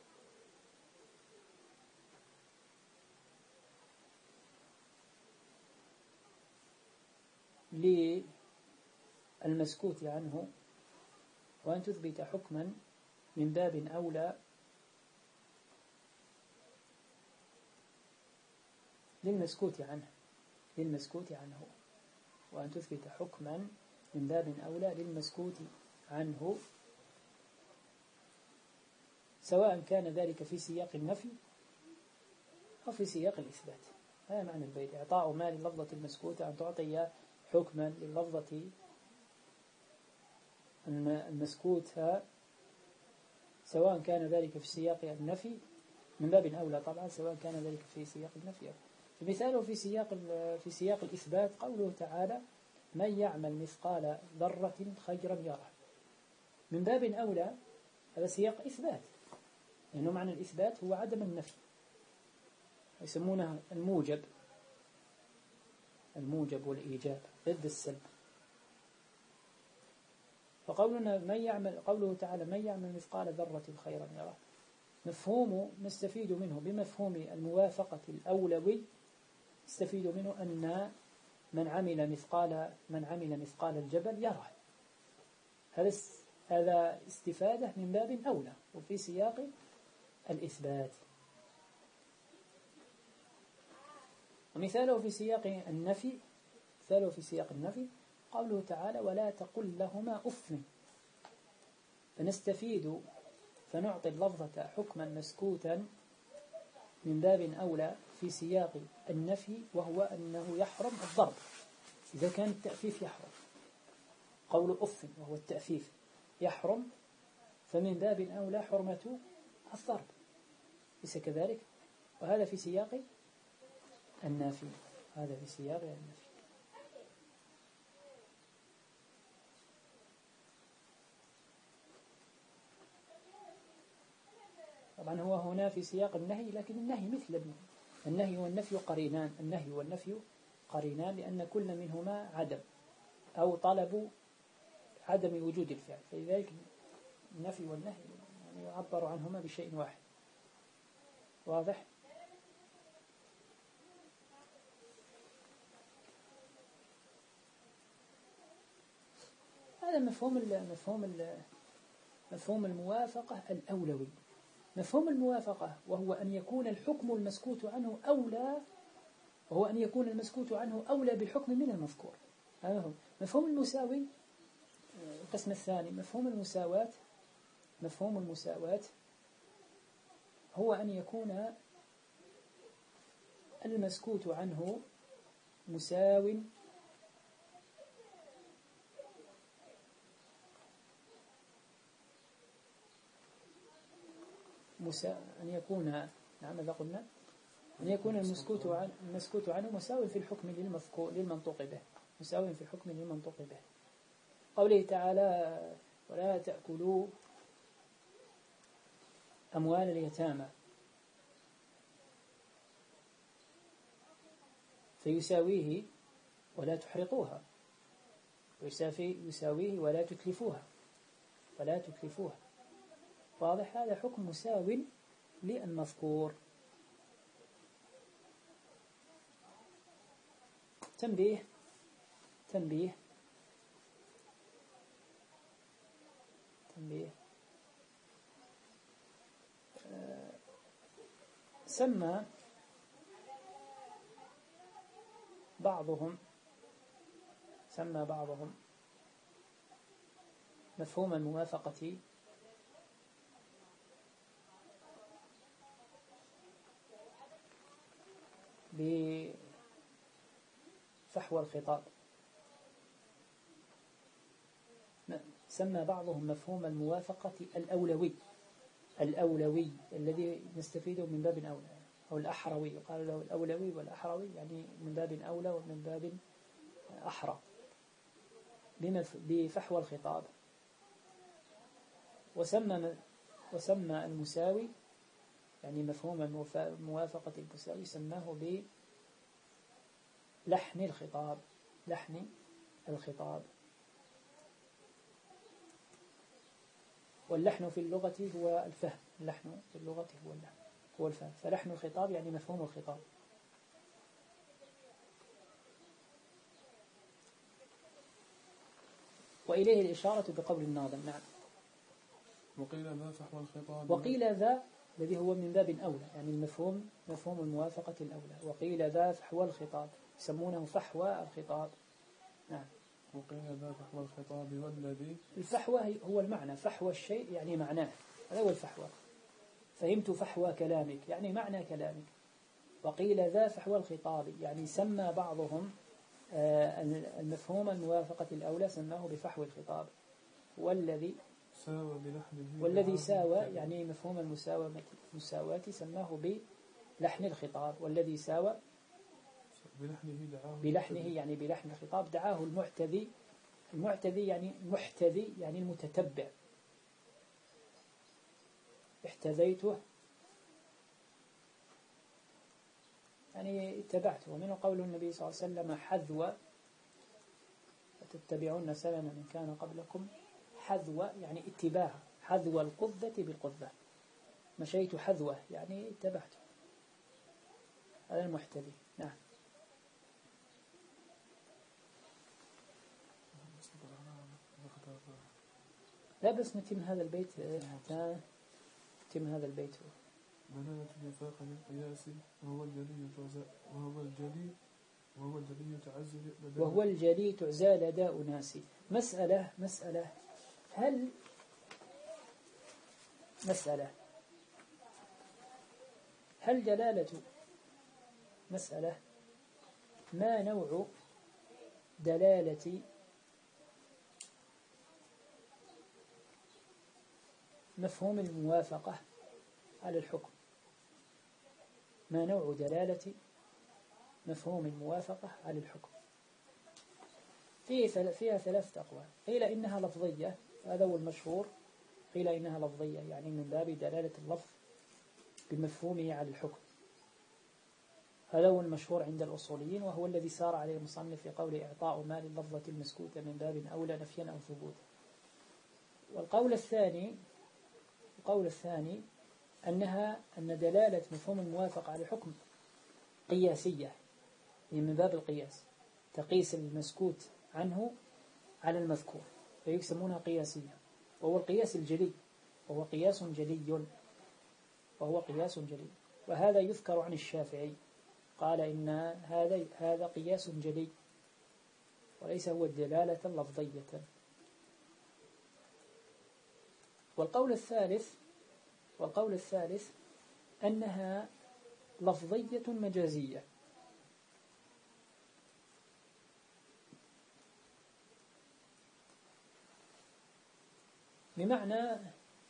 للمسكوت عنه، وأن تثبت حكما من باب أولى للمسكوت عنه. للمسكوت عنه، وأن تثبت حكما من باب أولى للمسكوت عنه، سواء كان ذلك في سياق النفي أو في سياق الإثبات. هذا معنى البيت، إعطاء ما لللفظة المسكوتة أن تعطي حكما لللفظة المسكوتة، سواء كان ذلك في سياق النفي من باب أولى طبعا، سواء كان ذلك في سياق النفي. فمثاله في سياق في سياق الإثبات قوله تعالى: من يعمل مثقال ذرة خيرا يره. من باب أولى هذا سياق إثبات، لأنه معنى الإثبات هو عدم النفي، يسمونه الموجب، الموجب والإيجاب ضد السلب. فقولنا من يعمل، قوله تعالى: من يعمل مثقال ذرة خيرا يره، مفهوم نستفيد منه بمفهوم الموافقة الأولوي، نستفيد منه أن من عمل مثقال من عمل مثقال الجبل يره. هذا هذا استفادة من باب أولى وفي سياق الإثبات. ومثاله في سياق النفي، مثاله في سياق النفي قوله تعالى: ولا تقل لهما أف. فنستفيد فنعطي اللفظة حكما مسكوتا من باب أولى في سياق النفي، وهو أنه يحرم الضرب إذا كان التأفيف يحرم. قول أف وهو التأفيف يحرم، فمن باب أولى حرمة الضرب، ليس كذلك؟ وهذا في سياق النافي، هذا في سياق النافي. طبعا هو هنا في سياق النهي، لكن النهي مثل النهي والنفي قرينان، النهي والنفي قرينان، لأن كل منهما عدم أو طلب عدم وجود الفعل، فلذلك النفي والنهي يعني يعبر عنهما بشيء واحد. واضح؟ هذا مفهوم ال مفهوم ال مفهوم الموافقة الأولوي. مفهوم الموافقة وهو أن يكون الحكم المسكوت عنه أولى، وهو أن يكون المسكوت عنه أولى بالحكم من المذكور. هذا هو مفهوم المساوي. القسم الثاني مفهوم المساواة. مفهوم المساواة هو أن يكون المسكوت عنه مساو مسا... أن يكون نعم ماذا قلنا؟ أن يكون المسكوت عن المسكوت عنه مساو في الحكم للمذكور للمنطوق به، مساو في الحكم للمنطوق به. قوله تعالى: ولا تأكلوا أموال اليتامى، فيساويه ولا تحرقوها، ويساويه ولا تتلفوها، ولا تتلفوها. واضح؟ هذا حكم مساو للمذكور. تنبيه تنبيه تنبيه آه سمى بعضهم سمى بعضهم مفهوم الموافقة بفحوى الخطاب. سمى بعضهم مفهوم الموافقة الأولوي، الأولوي الذي نستفيده من باب أولى، أو الأحروي، قال له الأولوي والأحروي، يعني من باب أولى ومن باب أحرى بفحوى الخطاب. وسمى وسمى المساوي يعني مفهوم الموافقة المساوي سماه بلحن الخطاب، لحن الخطاب. واللحن في اللغة هو الفهم، اللحن في اللغة هو اللحن هو الفهم، فلحن الخطاب يعني مفهوم الخطاب. وإليه الإشارة بقول الناظم. نعم. وقيل ذا فحوى الخطاب، وقيل ذا الذي هو من باب أولى، يعني المفهوم مفهوم الموافقة الأولى. وقيل ذا فحوى الخطاب، يسمونه فحوى الخطاب. نعم. وقيل ذا فحوى الخطاب والذي الفحوى هو المعنى، فحوى الشيء يعني معناه، هذا هو الفحوى. فهمت فحوى كلامك يعني معنى كلامك. وقيل ذا فحوى الخطاب يعني سمى بعضهم المفهوم الموافقة الأولى سماه بفحوى الخطاب. والذي ساوى بلحنه والذي ساوى يعني مفهوم المساواة سماه بلحن الخطاب. والذي ساوى بلحنه دعاه بلحنه يعني بلحن الخطاب دعاه المعتذي. المعتذي يعني محتذي يعني المتتبع. احتذيته يعني اتبعته. ومن قول النبي صلى الله عليه وسلم حذو تتبعون سنن من كان قبلكم. حذو يعني اتباع، حذو القذة بالقذة، مشيت حذوه يعني اتبعته. هذا المحتذي. نعم. لا بس نتم هذا البيت حتى نتم هذا البيت. دلالة الوفاق للقياس وهو الجلي وهو الجلي وهو الجلي تعزل وهو الجلي تعزال أداء ناسي. مسألة مسألة هل مسألة هل دلالة مسألة ما نوع دلالة مفهوم الموافقة على الحكم؟ ما نوع دلالة مفهوم الموافقة على الحكم؟ فيها ثلاثة أقوال. قيل إنها لفظية، هذا هو المشهور. قيل إنها لفظية يعني من باب دلالة اللفظ بمفهومه على الحكم، هذا هو المشهور عند الأصوليين، وهو الذي سار عليه المصنف في قول إعطاء مال اللفظة المسكوتة من باب أولى نفيا أو ثبوتا. والقول الثاني القول الثاني أنها أن دلالة مفهوم الموافقة على الحكم قياسية، يعني من باب القياس، تقيس المسكوت عنه على المذكور فيسمونها قياسية. وهو القياس الجلي، وهو قياس جلي وهو قياس جلي وهذا يذكر عن الشافعي، قال إن هذا هذا قياس جلي وليس هو الدلالة اللفظية. والقول الثالث والقول الثالث أنها لفظية مجازية، بمعنى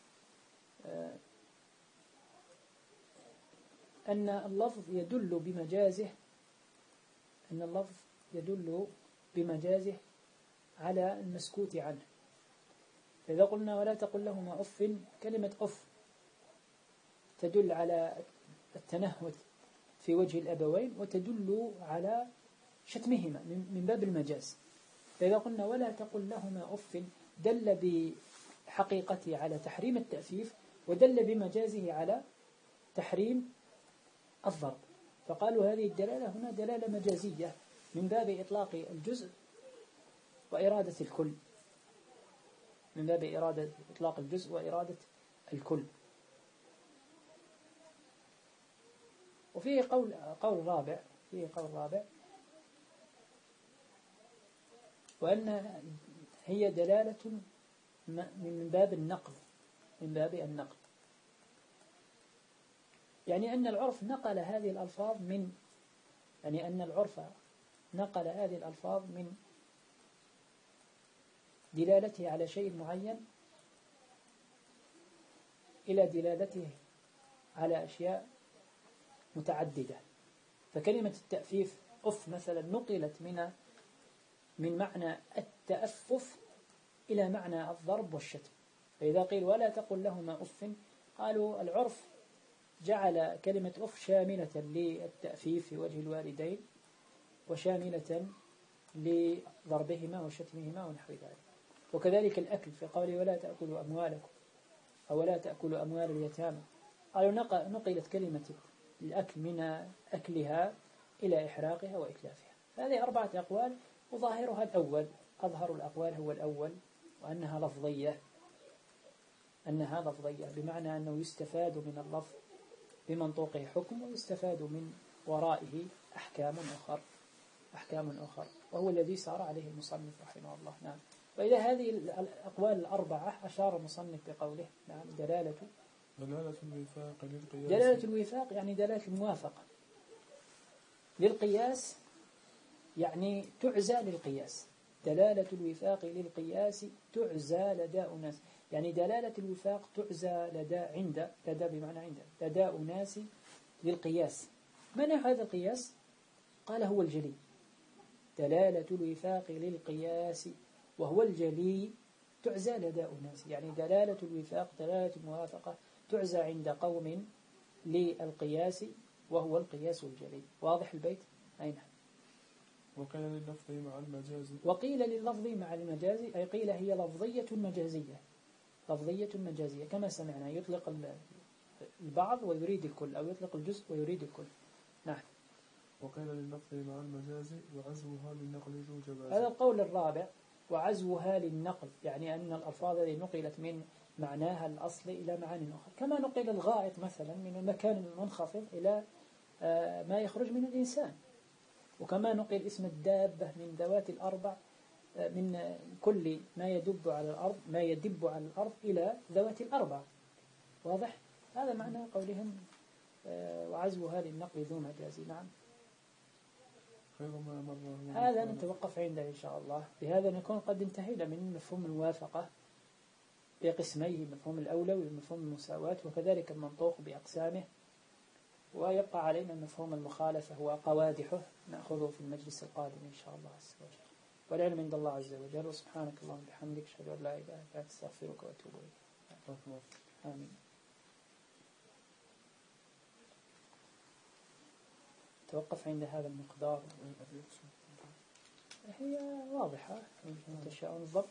أن اللفظ يدل بمجازه أن اللفظ يدل بمجازه على المسكوت عنه. فإذا قلنا ولا تقل لهما أف، كلمة أف تدل على التنهد في وجه الأبوين وتدل على شتمهما من باب المجاز. فإذا قلنا ولا تقل لهما أف دل بحقيقته على تحريم التأفيف ودل بمجازه على تحريم الضرب. فقالوا هذه الدلالة هنا دلالة مجازية من باب إطلاق الجزء وإرادة الكل، من باب إرادة إطلاق الجزء وإرادة الكل. وفيه قول قول رابع فيه قول رابع وأن هي دلالة من باب النقل من باب النقل يعني أن العرف نقل هذه الألفاظ من يعني أن العرف نقل هذه الألفاظ من دلالته على شيء معين إلى دلالته على أشياء متعددة. فكلمة التأفيف أف مثلا نقلت من من معنى التأفف إلى معنى الضرب والشتم. فإذا قيل ولا تقل لهما أف، قالوا العرف جعل كلمة أف شاملة للتأفيف في وجه الوالدين وشاملة لضربهما وشتمهما ونحو ذلك. وكذلك الأكل في قوله ولا تأكلوا أموالكم أو ولا تأكلوا أموال اليتامى، قالوا نقلت كلمة الأكل من أكلها إلى إحراقها وإتلافها. هذه أربعة أقوال وظاهرها الأول، أظهر الأقوال هو الأول، وأنها لفظية أنها لفظية بمعنى أنه يستفاد من اللفظ بمنطوقه حكم ويستفاد من ورائه أحكام أخرى. أحكام أخرى، وهو الذي سار عليه المصنف رحمه الله. نعم. وإلى هذه الأقوال الأربعة أشار المصنف بقوله نعم دلالة دلالة الوفاق للقياس. دلالة الوفاق يعني دلالة الموافقة للقياس، يعني تعزى للقياس. دلالة الوفاق للقياس تعزى لدى أناس، يعني دلالة الوفاق تعزى لدى عند لدى بمعنى عند لدى أناس للقياس. من هذا القياس؟ قال هو الجلي. دلالة الوفاق للقياس وهو الجلي تعزى لدى أناس، يعني دلالة الوفاق دلالة الموافقة تعزى عند قوم للقياس وهو القياس الجلي. واضح البيت؟ أين؟ وقيل لللفظ مع المجاز. وقيل لللفظ مع المجاز أي قيل هي لفظية مجازية، لفظية مجازية كما سمعنا، يطلق البعض ويريد الكل، أو يطلق الجزء ويريد الكل. نعم. وقيل لللفظ مع المجاز وعزوها للنقل ذو جواز. هذا القول الرابع، وعزوها للنقل، يعني أن الألفاظ التي نقلت من معناها الأصل إلى معاني أخرى، كما نقل الغائط مثلا من المكان المنخفض إلى ما يخرج من الإنسان، وكما نقل اسم الدابة من ذوات الأربع من كل ما يدب على الأرض ما يدب على الأرض إلى ذوات الأربع. واضح؟ هذا معنى قولهم وعزوها للنقل ذو مجاز. نعم. هذا نتوقف عنده إن شاء الله. بهذا نكون قد انتهينا من مفهوم الموافقة بقسميه، مفهوم الأولوي ومفهوم المساواة، وكذلك المنطوق بأقسامه، ويبقى علينا مفهوم المخالفة وقوادحه نأخذه في المجلس القادم إن شاء الله عز وجل. والعلم عند الله عز وجل. وسبحانك اللهم وبحمدك أشهد أن لا إله إلا أنت أستغفرك وأتوب إليك. آمين. توقف عند هذا المقدار. هي واضحة إن تشاءون الضبط.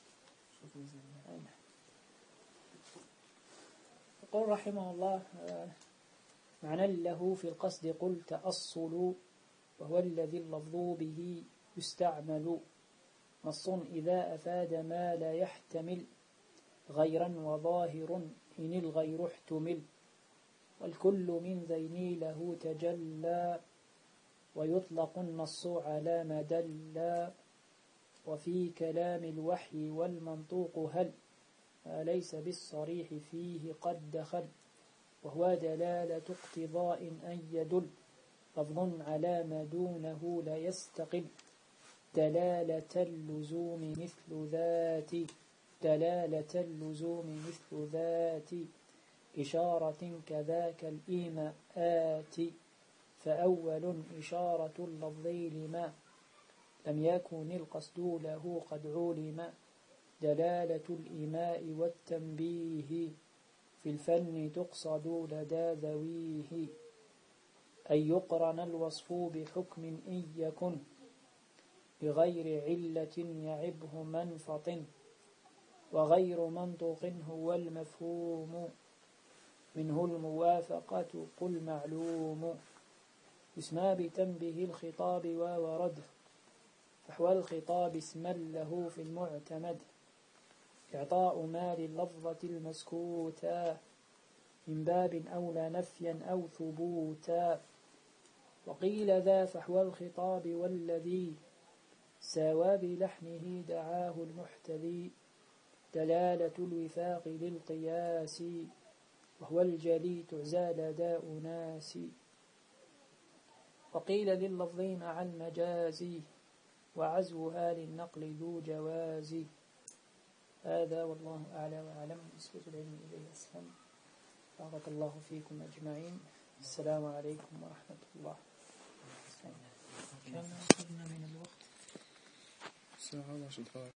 يقول رحمه الله معنى له في القصد قل تأصل، وهو الذي اللفظ به يستعمل، نص إذا أفاد ما لا يحتمل غيرا وظاهر إن الغير احتمل، والكل من ذين له تجلى، ويطلق النص على ما دل، وفي كلام الوحي والمنطوق هل ليس بالصريح فيه قد دخل، وهو دلالة اقتضاء أن يدل لفظ على ما دونه لا يستقل، دلالة اللزوم مثل ذات دلالة اللزوم مثل ذات إشارة كذاك الإيماءات، فأول إشارة اللفظ لما لم يكن القصد له قد علم، دلالة الإيماء والتنبيه في الفن تقصد لدى ذويه، أن يقرن الوصف بحكم إن يكن بغير علة يعبه منفط، وغير منطق هو المفهوم منه الموافقة قل معلوم، يسمى بتنبيه الخطاب وورد، فحوى الخطاب اسما له في المعتمد، إعطاء ما لللفظة المسكوتا من باب أولى نفيا أو ثبوتا، وقيل ذا فحوى الخطاب والذي ساوى بلحنه دعاه المحتذي، دلالة الوفاق للقياس وهو الجلي تعزى لدى أناس، وقيل لللفظ مع المجاز وعزوها للنقل ذو جواز. هذا والله أعلى وأعلم. نسبة العلم إليه أسلم. بارك الله فيكم أجمعين. السلام عليكم ورحمة الله. كم أخذنا من الوقت؟ ساعة وعشرة دقائق.